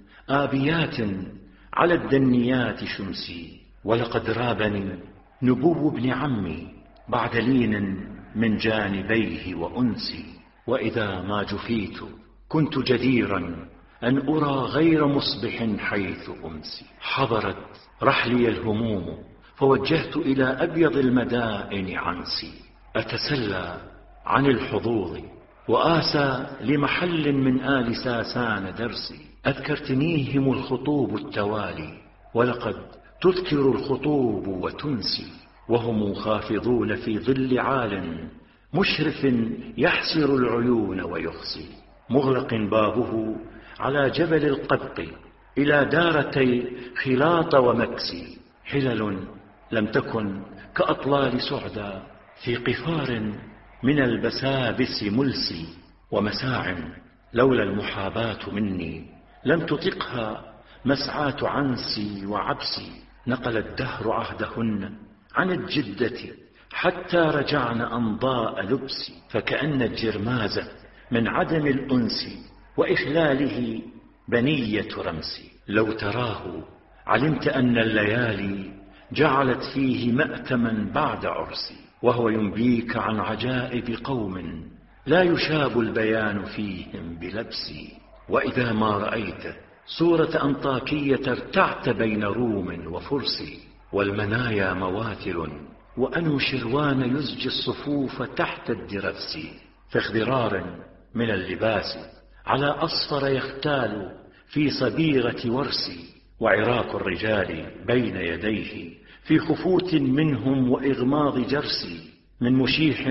آبيات على الدنيات شمسي. ولقد رابني نبو ابن عمي بعد لين من جانبيه وأنسي. وإذا ما جفيت كنت جديرا أن أرى غير مصبح حيث أمسي. حضرت رحلي الهموم فوجهت إلى أبيض المدائن عنسي. أتسلى عن الحظوظ وآسى لمحل من آل ساسان درسي. أذكرتنيهم الخطوب التوالي ولقد تذكر الخطوب وتنسي. وهم خافضون في ظل عال مشرف يحسر العيون ويخسي. مغلق بابه على جبل القبط إلى دارتي خلاط ومكسي. حلل لم تكن كأطلال سعدى في قفار من البسابس ملسي. ومساع لولا المحاباة مني لم تطقها مسعاة عنسي وعبسي. نقل الدهر عهدهن عن الجدة حتى رجعن أنضاء لبسي. فكأن الجرماز من عدم الأنس وإخلاله بنية رمسي. لو تراه علمت أن الليالي جعلت فيه مأتما بعد عرسي. وهو ينبيك عن عجائب قوم لا يشاب البيان فيهم بلبسي. وإذا ما رأيت صورة أنطاكية ارتعت بين روم وفرس. والمنايا مواتل وأنو شروان يزجي الصفوف تحت الدرفس. فاخضرار من اللباس على أصفر يختال في صبيغة ورسي. وعراق الرجال بين يديه في خفوت منهم وإغماض جرسي. من مشيح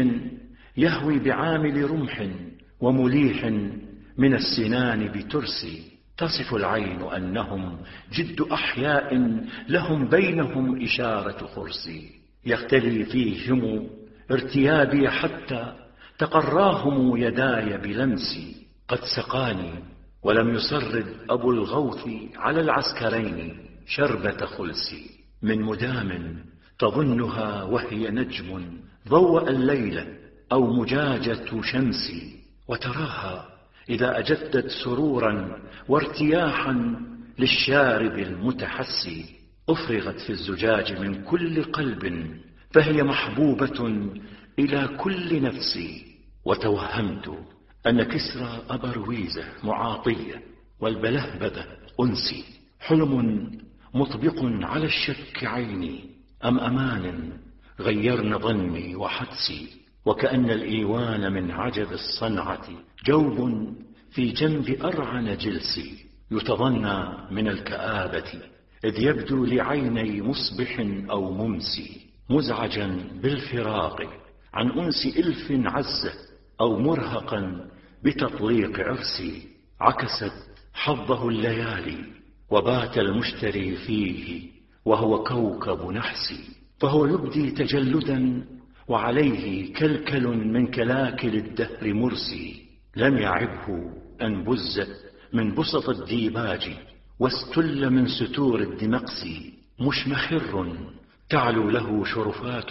يهوي بعامل رمح ومليح من السنان بترسي. تصف العين أنهم جد أحياء لهم بينهم إشارة خرسي. يختلي فيهم ارتيابي حتى تقراهم يداي بلمسي. قد سقاني ولم يسرد أبو الغوث على العسكرين شربة خلسي. من مدام تظنها وهي نجم ضوأ الليل أو مجاجة شمس، وتراها إذا أجدت سرورا وارتياحا للشارب المتحسي أفرغت في الزجاج من كل قلب، فهي محبوبة إلى كل نفس. وتوهمت أن كسرى أبرويزة معاطية والبلهبذة أنسي، حلم مطبق على الشك عيني أم أمان غيرن ظني وحدسي. وكأن الإيوان من عجب الصنعة جوب في جنب أرعن جلسي، يتظنى من الكآبة إذ يبدو لعيني مصبح أو ممسي، مزعجا بالفراق عن أنس إلف عزة أو مرهقا بتطليق عرسي. عكست حظه الليالي وبات المشتري فيه وهو كوكب نحسي، فهو يبدي تجلدا وعليه كلكل من كلاكل الدهر مرسي. لم يعبه أن بز من بسط الديباج واستل من ستور الدمقسي، مشمخر تعلو له شرفات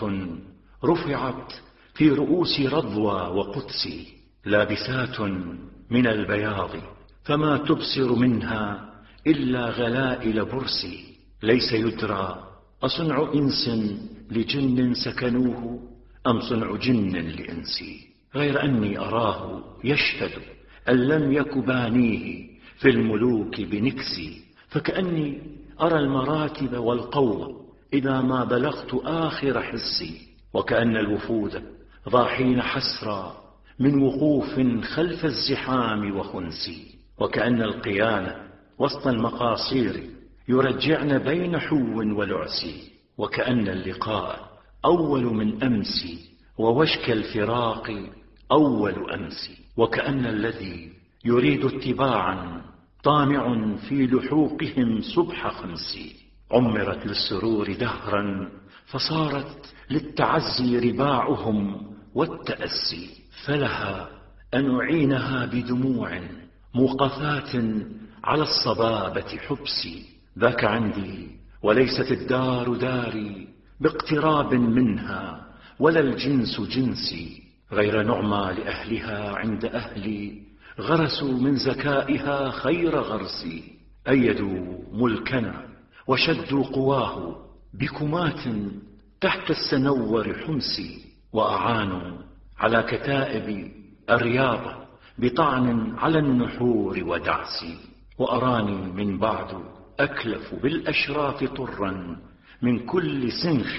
رفعت في رؤوس رضوى وقدس، لابسات من البياض فما تبصر منها إلا غلائل برس. ليس يدرى أصنع إنس لجن سكنوه أم صنع جن لإنسي، غير أني أراه يشهد أن لم يك بانيه في الملوك بنكسي، فكأني أرى المراتب والقوم إذا ما بلغت آخر حسي، وكأن الوفود ضاحين حسرا من وقوف خلف الزحام وخنسي، وكأن القيانة وسط المقاصير يرجعن بين حو ولعسي، وكأن اللقاء أول من أمس ووشك الفراق أول أمس، وكأن الذي يريد اتباعا طامع في لحوقهم صبح خمس. عمرت للسرور دهرا فصارت للتعزي رباعهم والتأسي، فلها أن أعينها بدموع موقفات على الصبابة حبسي. ذاك عندي وليست الدار داري باقتراب منها ولا الجنس جنسي، غير نعمى لأهلها عند أهلي غرسوا من زكائها خير غرسي، أيدوا ملكنا وشدوا قواه بكمات تحت السنور حمسي، وأعانوا على كتائب الرياضة بطعن على النحور ودعسي. وأراني من بعد أكلف بالأشراف طرا من كل سنخ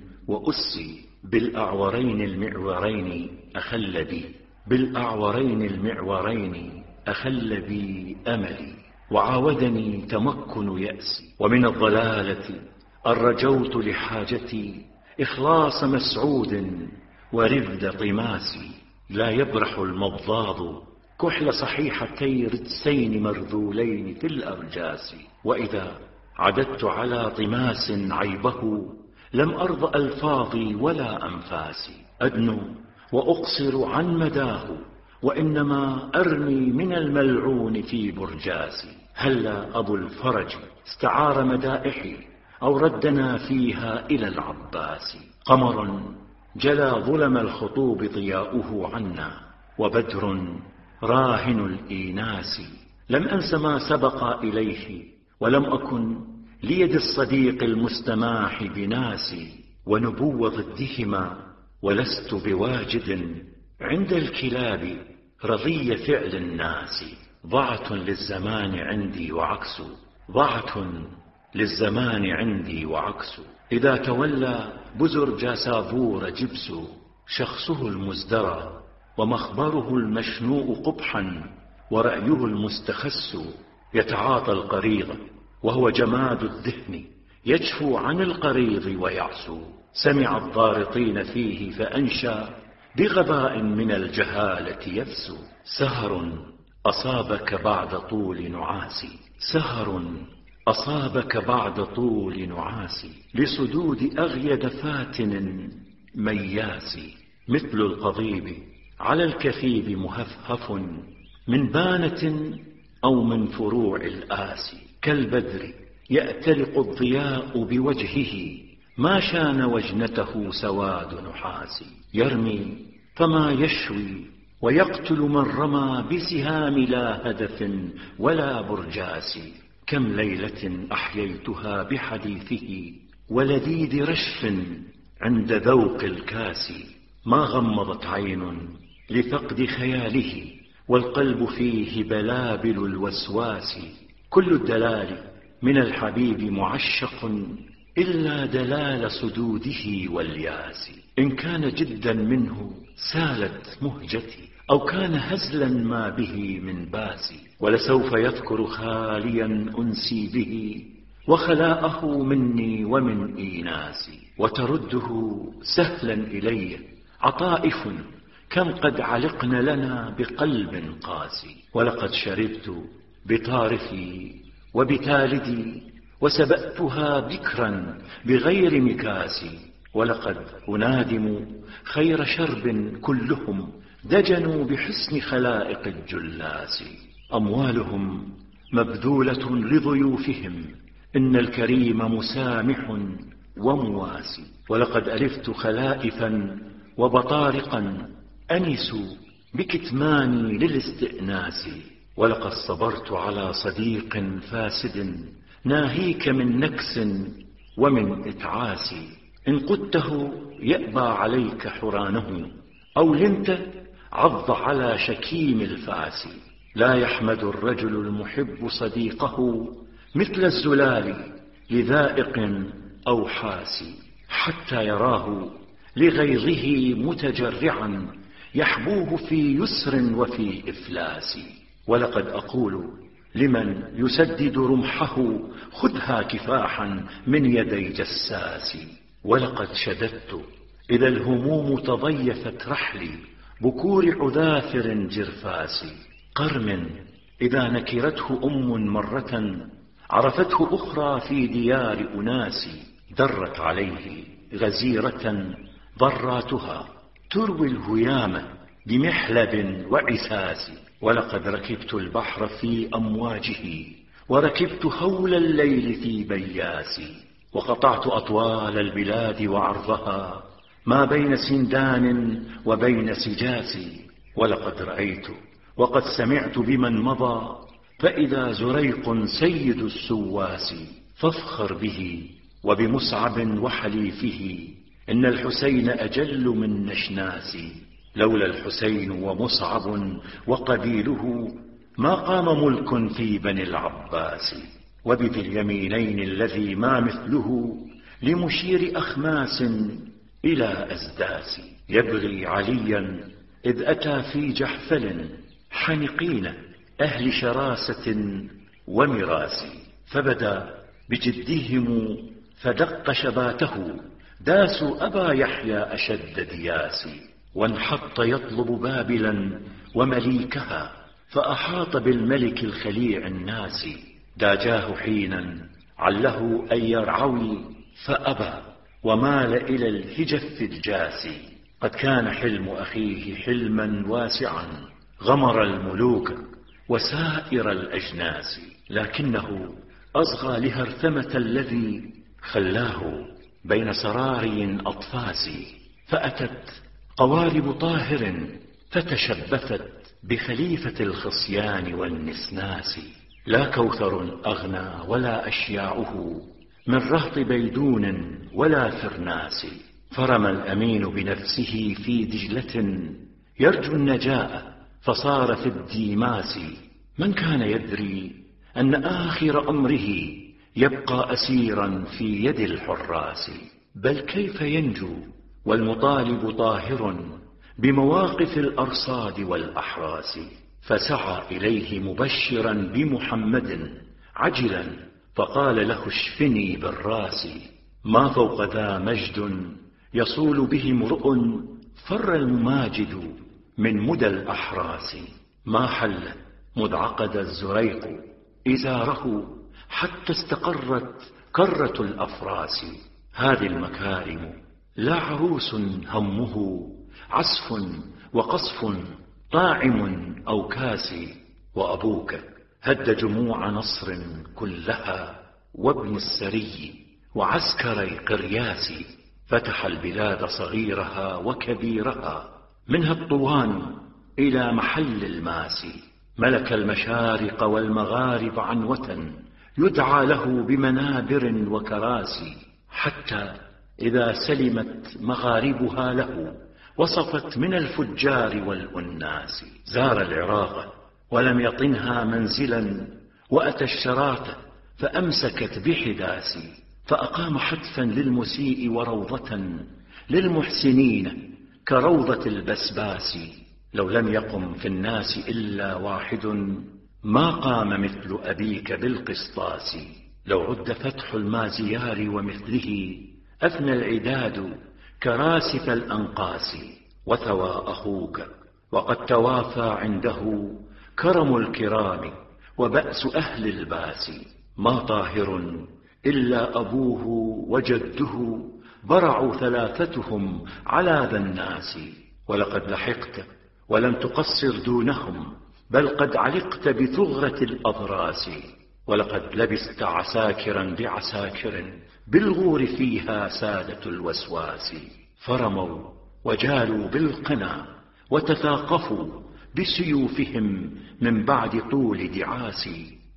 وأسي، بالأعورين المعورين أخل بي، بالأعورين المعورين أخل بي أملي، وعاودني تمكن يأسي. ومن الضلالة أن رجوت لحاجتي إخلاص مسعود ورفد طماسي، لا يبرح المضاض كحل صحيحتي ردسين مرذولين في الأرجاس، وإذا عددت على طماس عيبه لم أرض ألفاظي ولا أنفاسي، أدنو وأقصر عن مداه وإنما أرمي من الملعون في برجاسي. هلا أبو الفرج استعار مدائحي أو ردنا فيها إلى العباس، قمر جلى ظلم الخطوب ضياؤه عنا، وبدر راهن الإيناس. لم أنس ما سبق إليه ولم أكن ليد الصديق المستماح بناسي، ونبو ضدهما ولست بواجد عند الكلاب رضي فعل الناس. ضعة للزمان عندي وعكس، ضعة للزمان عندي وعكس، إذا تولى بزر جاسابور جبس، شخصه المزدرى ومخبره المشنوء قبحا ورأيه المستخس، يتعاطى القريض وهو جماد الذهن يجفو عن القريض ويعسو، سمع الضارطين فيه فأنشى بغباء من الجهالة يفسو. سهر أصابك بعد طول نعاس، سهر أصابك بعد طول نعاس، لصدود أغيد فاتن مياس، مثل القضيب على الكثيب مهفهف من بانة أو من فروع الآس، كالبدر يأتلق الضياء بوجهه، ما شان وجنته سواد نحاس. يرمي فما يشوي ويقتل من رمى بسهام لا هدف ولا برجاس. كم ليلة أحييتها بحديثه ولذيذ رشف عند ذوق الكاس. ما غمضت عين لفقد خياله والقلب فيه بلابل الوسواس. كل الدلال من الحبيب معشق إلا دلال صدوده والياس. إن كان جدا منه سالت مهجتي، أو كان هزلا ما به من باس. ولسوف يذكر خاليا أنسي به وخلاءه مني ومن إيناسي. وترده سهلا إلي عطائف كم قد علقن لنا بقلب قاسي. ولقد شربت بطارفي وبتالدي وسبأتها بكرا بغير مكاسي. ولقد أنادم خير شرب كلهم دجنوا بحسن خلائق الجلاس. أموالهم مبذولة لضيوفهم إن الكريم مسامح ومواسي. ولقد ألفت خلائفا وبطارقا أنسوا بكتماني للاستئناس. ولقد صبرت على صديق فاسد ناهيك من نكس ومن إتعاس. إن قدته يأبى عليك حرانه، أو لنت عض على شكيم الفاس. لا يحمد الرجل المحب صديقه مثل الزلال لذائق أو حاس، حتى يراه لغيظه متجرعا يحبوه في يسر وفي إفلاس. ولقد أقول لمن يسدد رمحه خذها كفاحا من يدي جساس. ولقد شددت إذا الهموم تضيفت رحلي بكور عذافر جرفاس. قرم إذا نكرته مرة عرفته أخرى في ديار أناس. درت عليه غزيرة ضراتها تروي الهيام بمحلب وعساس. ولقد ركبت البحر في أمواجه وركبت هول الليل في بياس. وقطعت أطوال البلاد وعرضها ما بين سندان وبين سجاس. ولقد رأيت وقد سمعت بمن مضى فإذا زريق سيد السواس. فافخر به وبمصعب وحليفه إن الحسين أجل من نشناس. لولا الحسين ومصعب وقبيله ما قام ملك في بني العباس. وبذي اليمينين الذي ما مثله لمشير أخماس إلى أزداس. يبغي عليا إذ أتى في جحفل حنقين أهل شراسة ومراس. فبدا بجدهم فدق شباته داسوا أبا يحيى أشد دياس. وانحط يطلب بابلا ومليكها فأحاط بالملك الخليع الناس. داجاه حينا عله أن يرعوي فأبى ومال إلى الهجف الجاسي. قد كان حلم أخيه حلما واسعا غمر الملوك وسائر الأجناس، لكنه أصغى لهرثمة الذي خلاه بين سراري أطفاس. فأتت قوارب طاهر فتشبثت بخليفة الخصيان والنسناس. لا كوثر أغنى ولا أشياعه من رهط بيدون ولا فرناس. فرمى الأمين بنفسه في دجلة يرجو النجاة فصار في الديماس. من كان يدري أن آخر أمره يبقى أسيرا في يد الحراس. بل كيف ينجو والمطالب طاهر بمواقف الأرصاد والأحراس. فسعى إليه مبشرا بمحمد عجلا فقال له اشفني بالراس. ما فوق ذا مجد يصول به امرؤ فر المماجد من مدى الأحراس. ما حل مذ عقد الزريق إزاره حتى استقرت كرة الأفراس. هذه المكارم لا عروس همه عسف وقصف طاعم أو كاس. وأبوك هد جموع نصر كلها وابن السري وعسكري قرياس، فتح البلاد صغيرها وكبيرها، منها الطوان إلى محل الماس، ملك المشارق والمغارب عنوة، يدعى له بمنابر وكراسي، حتى إذا سلمت مغاربها له وصفت من الفجار والأناس. زار العراق ولم يطنها منزلا، وأتى الشرات فأمسكت بحداس، فأقام حتفا للمسيء وروضة للمحسنين كروضة البسباس. لو لم يقم في الناس إلا واحد، ما قام مثل أبيك بالقسطاس. لو عد فتح المازيار ومثله، أفنى العداد كراسف الأنقاس. وثوى أخوك وقد توافى عنده كرم الكرام وبأس أهل الباس. ما طاهر إلا أبوه وجده، برعوا ثلاثتهم على ذا الناس. ولقد لحقت ولم تقصر دونهم، بل قد علقت بثغرة الأضراس. ولقد لبست عساكرا بعساكر، بالغور فيها سادة الوسواس. فرموا وجالوا بالقنا، وتثاقفوا بسيوفهم من بعد طول دعاس.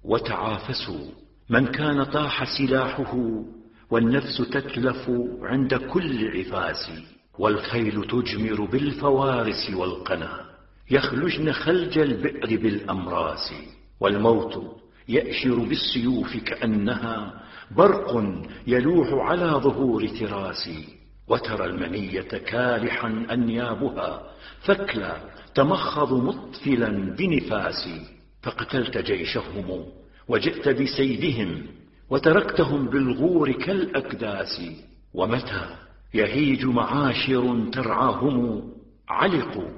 وتعافسوا من كان طاح سلاحه، والنفس تتلف عند كل عفاس. والخيل تجمر بالفوارس والقنا، يخلجن خلج البئر بالأمراس. والموت يأشر بالسيوف كأنها برق يلوح على ظهور تراس. وترى المنية كالحا أنيابها، ثكلى تمخض مطفلا بنفاس. فقتلت جيشهم وجئت بسيدهم، وتركتهم بالغور كالأكداس. ومتى يهيج معاشر ترعاهم، علقوا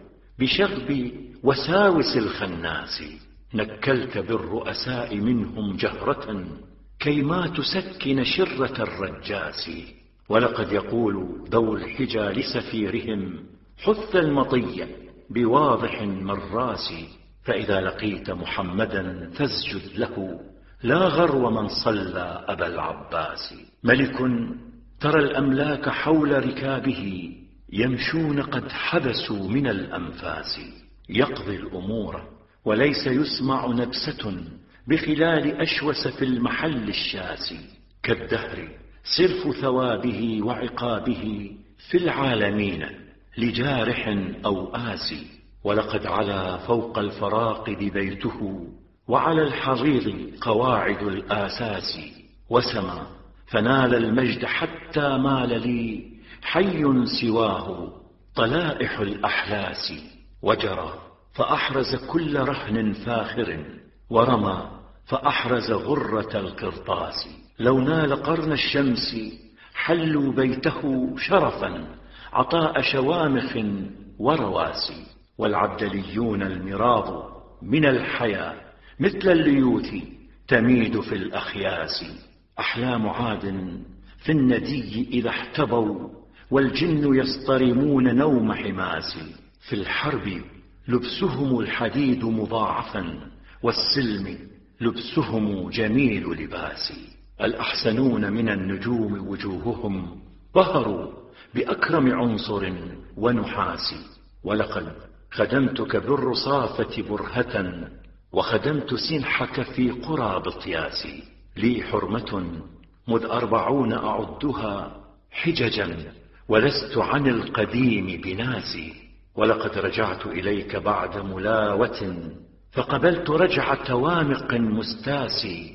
بشغب وساوس الخناس. نكلت بالرؤساء منهم جهرة، كيما تسكن شرة الرجاس. ولقد يقول ذو الحجى لسفيرهم، حث المطية بواضح مراس. فإذا لقيت محمدا فاسجد له، لا غرو من صلى أبا العباس. ملك ترى الأملاك حول ركابه، يمشون قد حبسوا من الأنفاس. يقضي الأمور وليس يسمع نبسة، بخلال أشوس في المحل الشاسي. كالدهر سرف ثوابه وعقابه في العالمين، لجارح أو آسي. ولقد علا فوق الفراقد بيته، وعلى الحضيض قواعد الآساس. وسما فنال المجد حتى مال لي حي سواه طلائح الأحلاس. وجرى فأحرز كل رهن فاخر، ورمى فأحرز غرة القرطاس. لو نال قرن الشمس حلوا بيته شرفا، عطاء شوامخ ورواسي. والعبدليون المراض من الحياة، مثل الليوث تميد في الأخياس. أحلام عاد في الندي إذا احتبوا، والجن يصطرمون نوم حماس. في الحرب لبسهم الحديد مضاعفا، والسلم لبسهم جميل لباس. الأحسنون من النجوم وجوههم، ظهروا بأكرم عنصر ونحاس. ولقد خدمتك بالرصافة برهة، وخدمت سنحك في قرى بطياس. لي حرمة مذ 40 أعدها حججا، ولست عن القديم بناسي. ولقد رجعت إليك بعد ملاوة، فقبلت رجعة وامق مستاسي.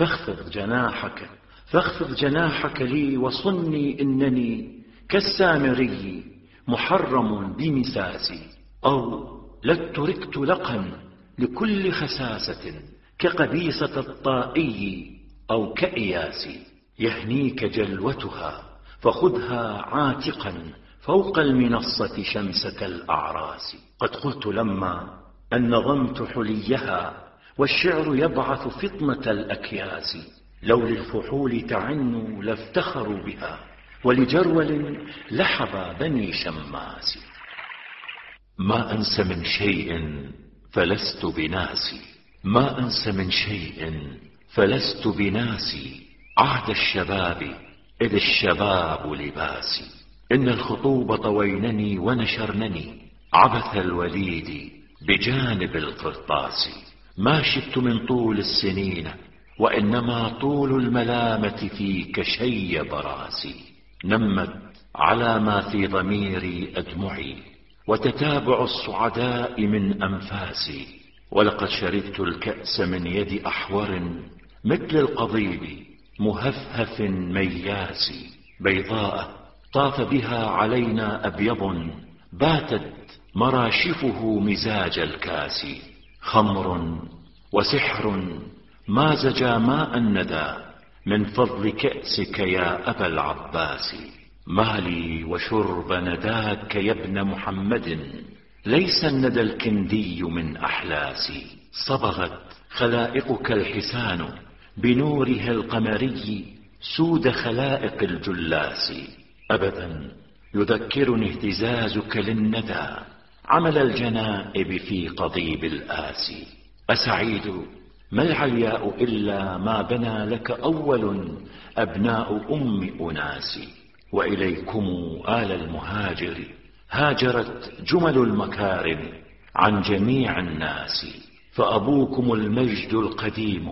فاخفض جناحك لي وصني، إنني كالسامري محرم بمساسي. أو لتركت لقا لكل خساسة، كقبيصة الطائي أو كإياس. يهنيك جلوتها فخذها عاتقا، فوق المنصة شمسة الأعراس. قد قلت لما أن نظمت حليها، والشعر يبعث فطنة الأكياس. لو للفحول تعنوا لافتخروا بها، ولجرول لحب بني شماس. ما أنس من شيء فلست بناسي، ما أنس من شيء فلست بناسي. عهد الشباب إذ الشباب لباسي. إن الخطوب طوينني ونشرنني عبث الوليد بجانب القرطاس. ما شبت من طول السنين وإنما طول الملامة فيك شيب راسي. نمت على ما في ضميري أدمعي وتتابع الصعداء من أنفاسي. ولقد شربت الكأس من يد أحور مثل القضيب مهفهف مياس. بيضاء طاف بها علينا أبيض باتت مراشفه مزاج الكاس. خمر وسحر مازجا ماء الندى من فضل كأسك يا أبا العباس. مالي وشرب نداك يا ابن محمد ليس الندى الكندي من أحلاسي. صبغت خلائقك الحسان بنوره القمري سود خلائق الجلاس. أبدا يذكرني اهتزازك للندى عمل الجنائب في قضيب الآسي. أسعيد ما العلياء إلا ما بنى لك أول أبناء أم أناس. وإليكم آل المهاجر هاجرت جمل المكارم عن جميع الناس. فأبوكم المجد القديم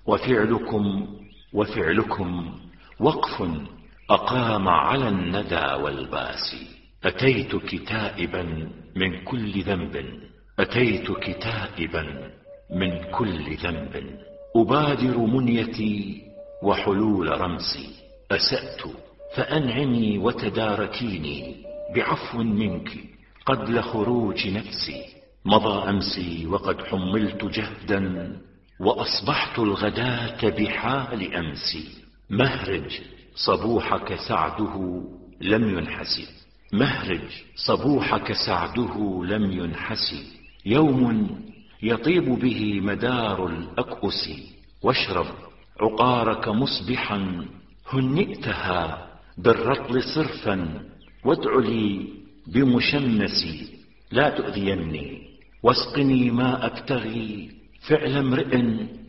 وفعلكم وقف أقام على الندى والباس. أتيتك تائبا من كل ذنب أبادر منيتي وحلول رمسي. أسأت فأنعمي وتداركيني بعفو منك قبل خروج نفسي. مضى أمسي وقد حملت جهدا وأصبحت الغداة بحال أمسي. مهرج صبوحك سعده لم ينحسي. يوم يطيب به مدار الأكؤس. واشرب عقارك مصبحا هنئتها بالرطل صرفا وادع لي بمشمسي. لا تؤذيني واسقني ما أبتغي فعل امرئ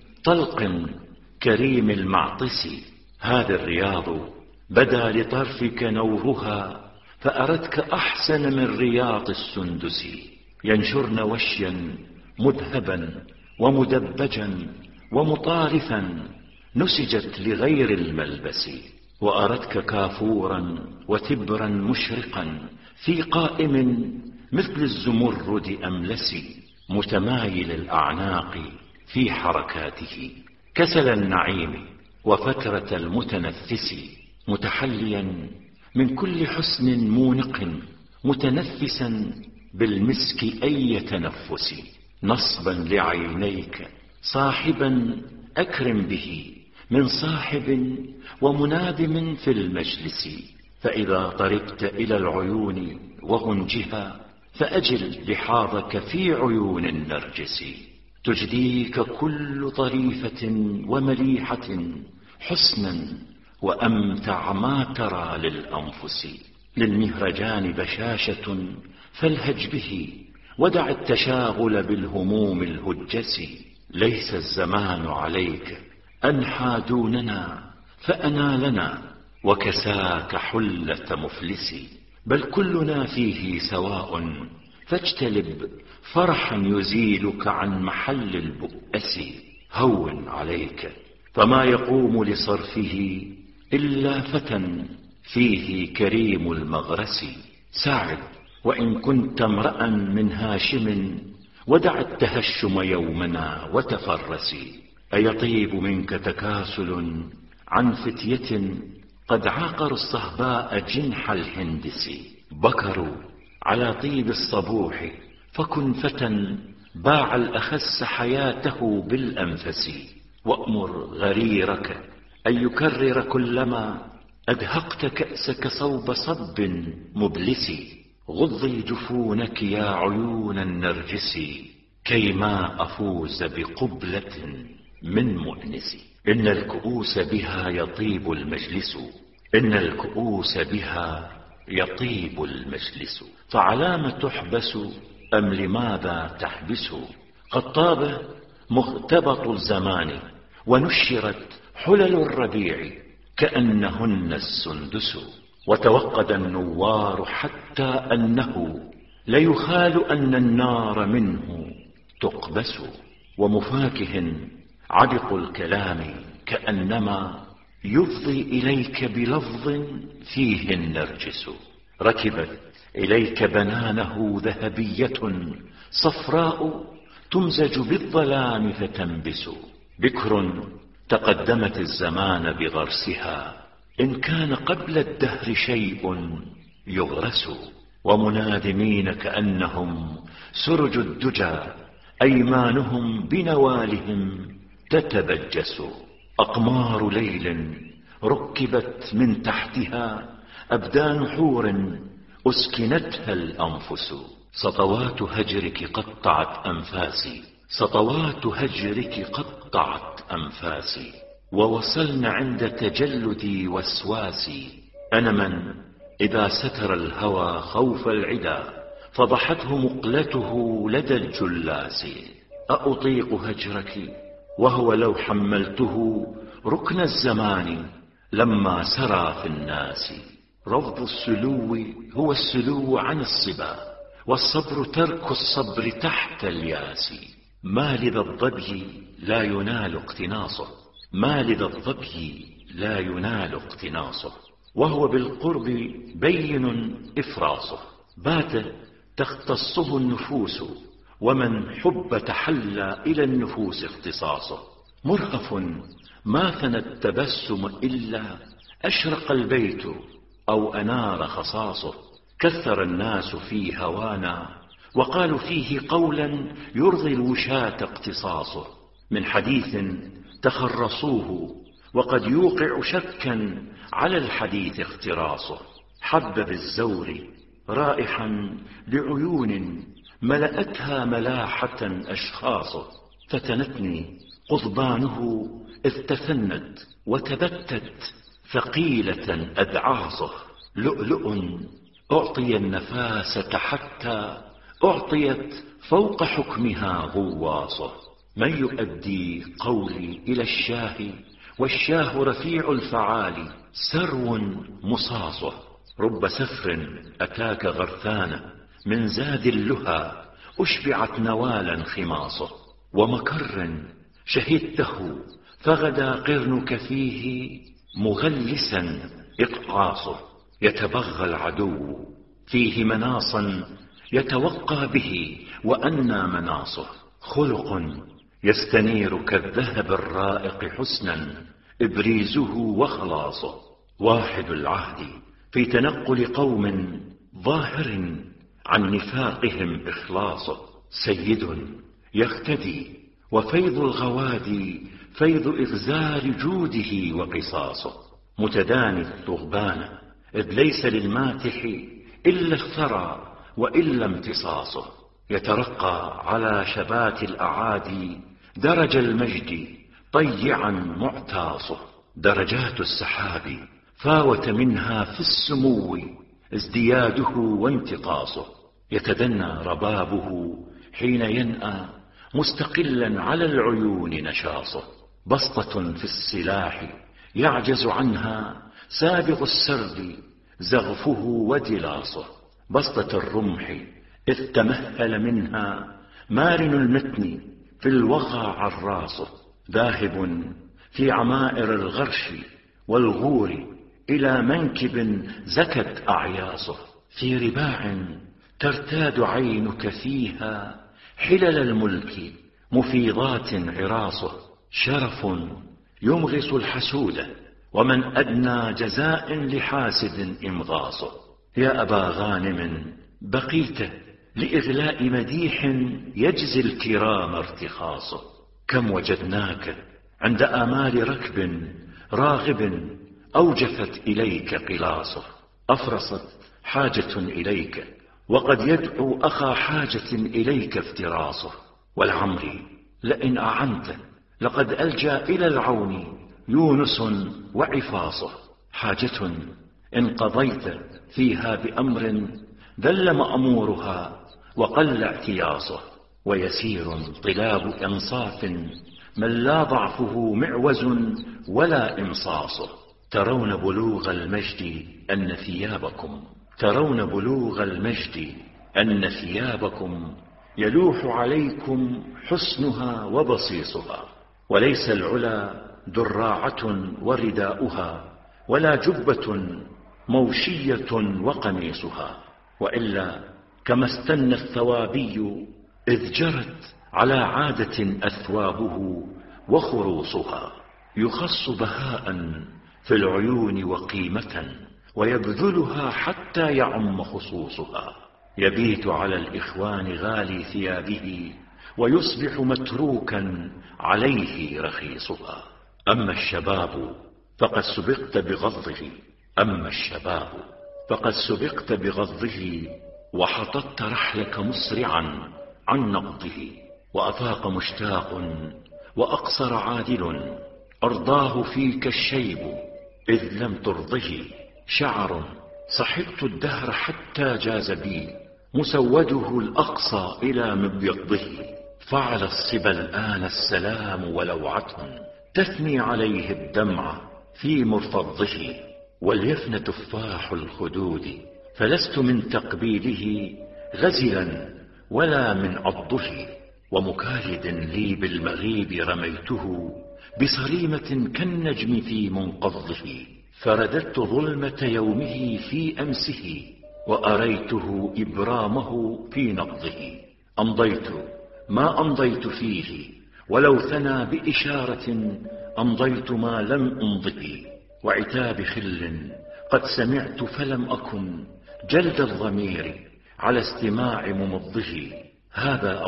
طلق كريم المعطس. هذا الرياض بدا لطرفك نورها فأردك أحسن من رياض السندس. ينشرن وشيا مذهبا ومدبجا ومطارفا نسجت لغير الملبس. وأردك كافورا وتبرا مشرقا في قائم مثل الزمرد أملسي. متمايل الأعناق في حركاته كسل النعيم وفترة المتنفس. متحليا من كل حسن مونق متنفسا بالمسك أي تنفس. نصبا لعينيك صاحبا أكرم به من صاحب ومنادم في المجلس. فإذا طرقت إلى العيون وغنجها فأجل لحاظك في عيون النرجس. تجديك كل طريفة ومليحة حسنا وأمتع ما ترى للأنفس. للمهرجان بشاشة فالهج به ودع التشاغل بالهموم الهجس. ليس الزمان عليك أنحى دوننا فأنا لنا وكساك حلة مفلس. بل كلنا فيه سواء فاجتلب فرحا يزيلك عن محل البؤس. هون عليك فما يقوم لصرفه إلا فتى فيه كريم المغرس. ساعد وإن كنت امرأ من هاشم ودع التهشم يومنا وتفرس. أيطيب منك تكاسل عن فتية قد عاقروا الصهباء جنح الهندس. بكروا على طيب الصبوح فكن فتى باع الأخس حياته بالأنفس. وأمر غريرك أن يكرر كلما أدهقت كأسك صوب صب مبلس. غضي جفونك يا عيون النرجس كيما أفوز بقبلة من مؤنس. إن الكؤوس بها يطيب المجلس. فعلام تحبس أم لماذا تحبس؟ قد طاب مغتبط الزمان ونشرت حلل الربيع كأنهن السندس. وتوقد النوار حتى أنه ليخال أن النار منه تقبس. ومفاكه عبق الكلام كأنما يفضي إليك بلفظ فيه النرجس. ركبت إليك بنانه ذهبية صفراء تمزج بالظلام فتنبس. بكر تقدمت الزمان بغرسها إن كان قبل الدهر شيء يغرس. ومنادمين كأنهم سرج الدجى أيمانهم بنوالهم تتبجس. أقمار ليل ركبت من تحتها أبدان حور أسكنتها الأنفس. سطوات هجرك قطعت أنفاسي، سطوات هجرك قطعت أنفاسي. ووصلن عند تجلدي وسواسي. أنا من إذا ستر الهوى خوف العدا فضحته مقلته لدى الجلاس. أطيق هجرك وهو لو حملته ركن الزمان لما سرى في الناس. رفض السلو هو السلو عن الصبا، والصبر ترك الصبر تحت الياس. ما لذا الظبي لا ينال اقتناصه، ما لذا الظبي لا ينال اقتناصه. وهو بالقرب بين إفراصه، بات تختصه النفوس، ومن حب تحلى إلى النفوس اختصاصه. مرهف ما ثنى التبسم إلا أشرق البيت أو أنار خصاصه. كثر الناس في هوانا وقالوا فيه قولا يرضي الوشاة اقتصاصه. من حديث تخرصوه وقد يوقع شكا على الحديث اختراصه. حب بالزور رائحا لعيون ملأتها ملاحة أشخاصه. فتنتني قضبانه إذ تفند وتبتت ثقيلة أدعاصه. لؤلؤ أعطي النفاسة حتى أعطيت فوق حكمها غواصه. من يؤدي قولي إلى الشاه والشاه رفيع الفعال سرو مصاصه. رب سفر أتاك غرثانة من زاد اللهى أشبعت نوالا خماصه. ومكر شهدته فغدا قرنك فيه مغلسا إقعاصه. يتبغى العدو فيه مناصا يتوقى به وأنى مناصه. خلق يستنير كالذهب الرائق حسنا إبريزه وخلاصه. واحد العهد في تنقل قوم ظاهر عن نفاقهم إخلاصه. سيد يختدي وفيض الغوادي فيض إغزال جوده وقصاصه. متداني الثغبان إذ ليس للماتح إلا الثرى وإلا امتصاصه. يترقى على شبات الأعادي درج المجد طيعا معتاصه. درجات السحاب فاوت منها في السمو ازدياده وانتقاصه. يتدنى ربابه حين ينأى مستقلا على العيون نشاصه. بسطة في السلاح يعجز عنها سابغ السرد زغفه ودلاصه. بسطة الرمح إذ تمهل منها مارن المتن في الوغى عراصه. ذاهب في عمائر الغرش والغور إلى منكب زكت أعياصه. في رباع ترتاد عينك فيها حلل الملك مفيضات عراصه. شرف يمغص الحسود ومن أدنى جزاء لحاسد إمغاصه. يا أبا غانم بقيت لإغلاء مديح يجزي الكرام ارتخاصه. كم وجدناك عند آمال ركب راغب أوجفت إليك قلاصه. أفرصت حاجة إليك وقد يدعو أخا حاجة إليك افتراصه. والعمر لئن أعنت لقد ألجأ إلى العون يونس وعفاصه. حاجة إن قضيت فيها بأمر ذل مأمورها وقل اعتياصه. ويسير طلاب إنصاف من لا ضعفه معوز ولا إمصاصه. ترون بلوغ المجد أن ثيابكم يلوح عليكم حسنها وبصيصها، وليس العلا دراعة ورداؤها، ولا جبة موشية وقميصها، وإلا كما استنى الثوابي إذ جرت على عادة أثوابه وخروصها. يخص بهاء في العيون وقيمة، ويبذلها حتى يعم خصوصها. يبيت على الإخوان غالي ثيابه، ويصبح متروكا عليه رخيصها. أما الشباب فقد سبقت بغضه، وحطت رحلك مسرعا عن نقضه. وأفاق مشتاق وأقصر عادل، أرضاه فيك الشيب إذ لم ترضه. شعر صحبت الدهر حتى جاز بي، مسوده الأقصى إلى مبيضه. فعلى الصبا الآن السلام ولوعة، تثني عليه الدمع في مرفضه. واليفن تفاح الخدود، فلست من تقبيله غزلا ولا من عضه. ومكالد لي بالمغيب رميته، بصريمة كالنجم في منقضه. فرددت ظلمة يومه في أمسه، وأريته إبرامه في نقضه. أمضيت ما أمضيت فيه، ولو ثنى بإشارة أمضيت ما لم أمضه. وعتاب خل قد سمعت فلم أكن جلد الضمير على استماع ممضه. هذا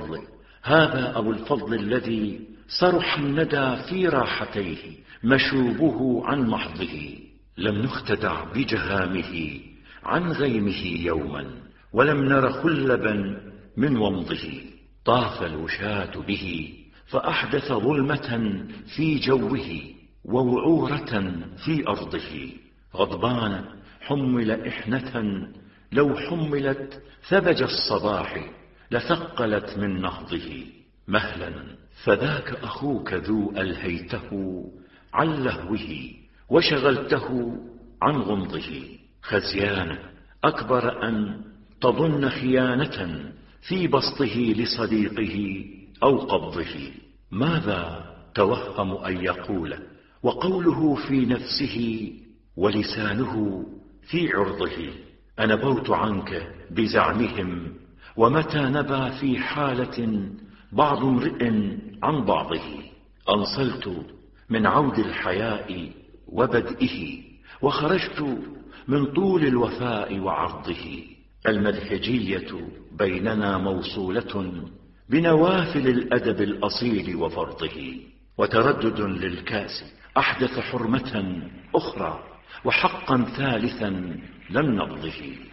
أبو الفضل الذي صرح الندى في راحتيه، مشوبه عن محضه. لم نختدع بجهامه عن غيمه يوما، ولم نر خلبا من ومضه. طاف الوشاة به فأحدث ظلمة في جوه، ووعورة في أرضه. غضبان حمل إحنة، لو حملت ثبج الصباح لثقلت من نهضه. مهلا فذاك أخوك ذو ألهيته عن لهوه، وشغلته عن غمضه. خزيان أكبر أن تظن خيانة في بسطه لصديقه أو قبضه. ماذا توهم أن يقول، وقوله في نفسه ولسانه في عرضه. أنبوت عنك بزعمهم، ومتى نبى في حالة بعض امرئ عن بعضه. أنصلت من عود الحياء وبدئه، وخرجت من طول الوفاء وعرضه. المنهجية بيننا موصولة بنوافل الأدب الأصيل وفرضه. وتردد للكاس أحدث حرمة أخرى، وحقا ثالثا لم نقضه.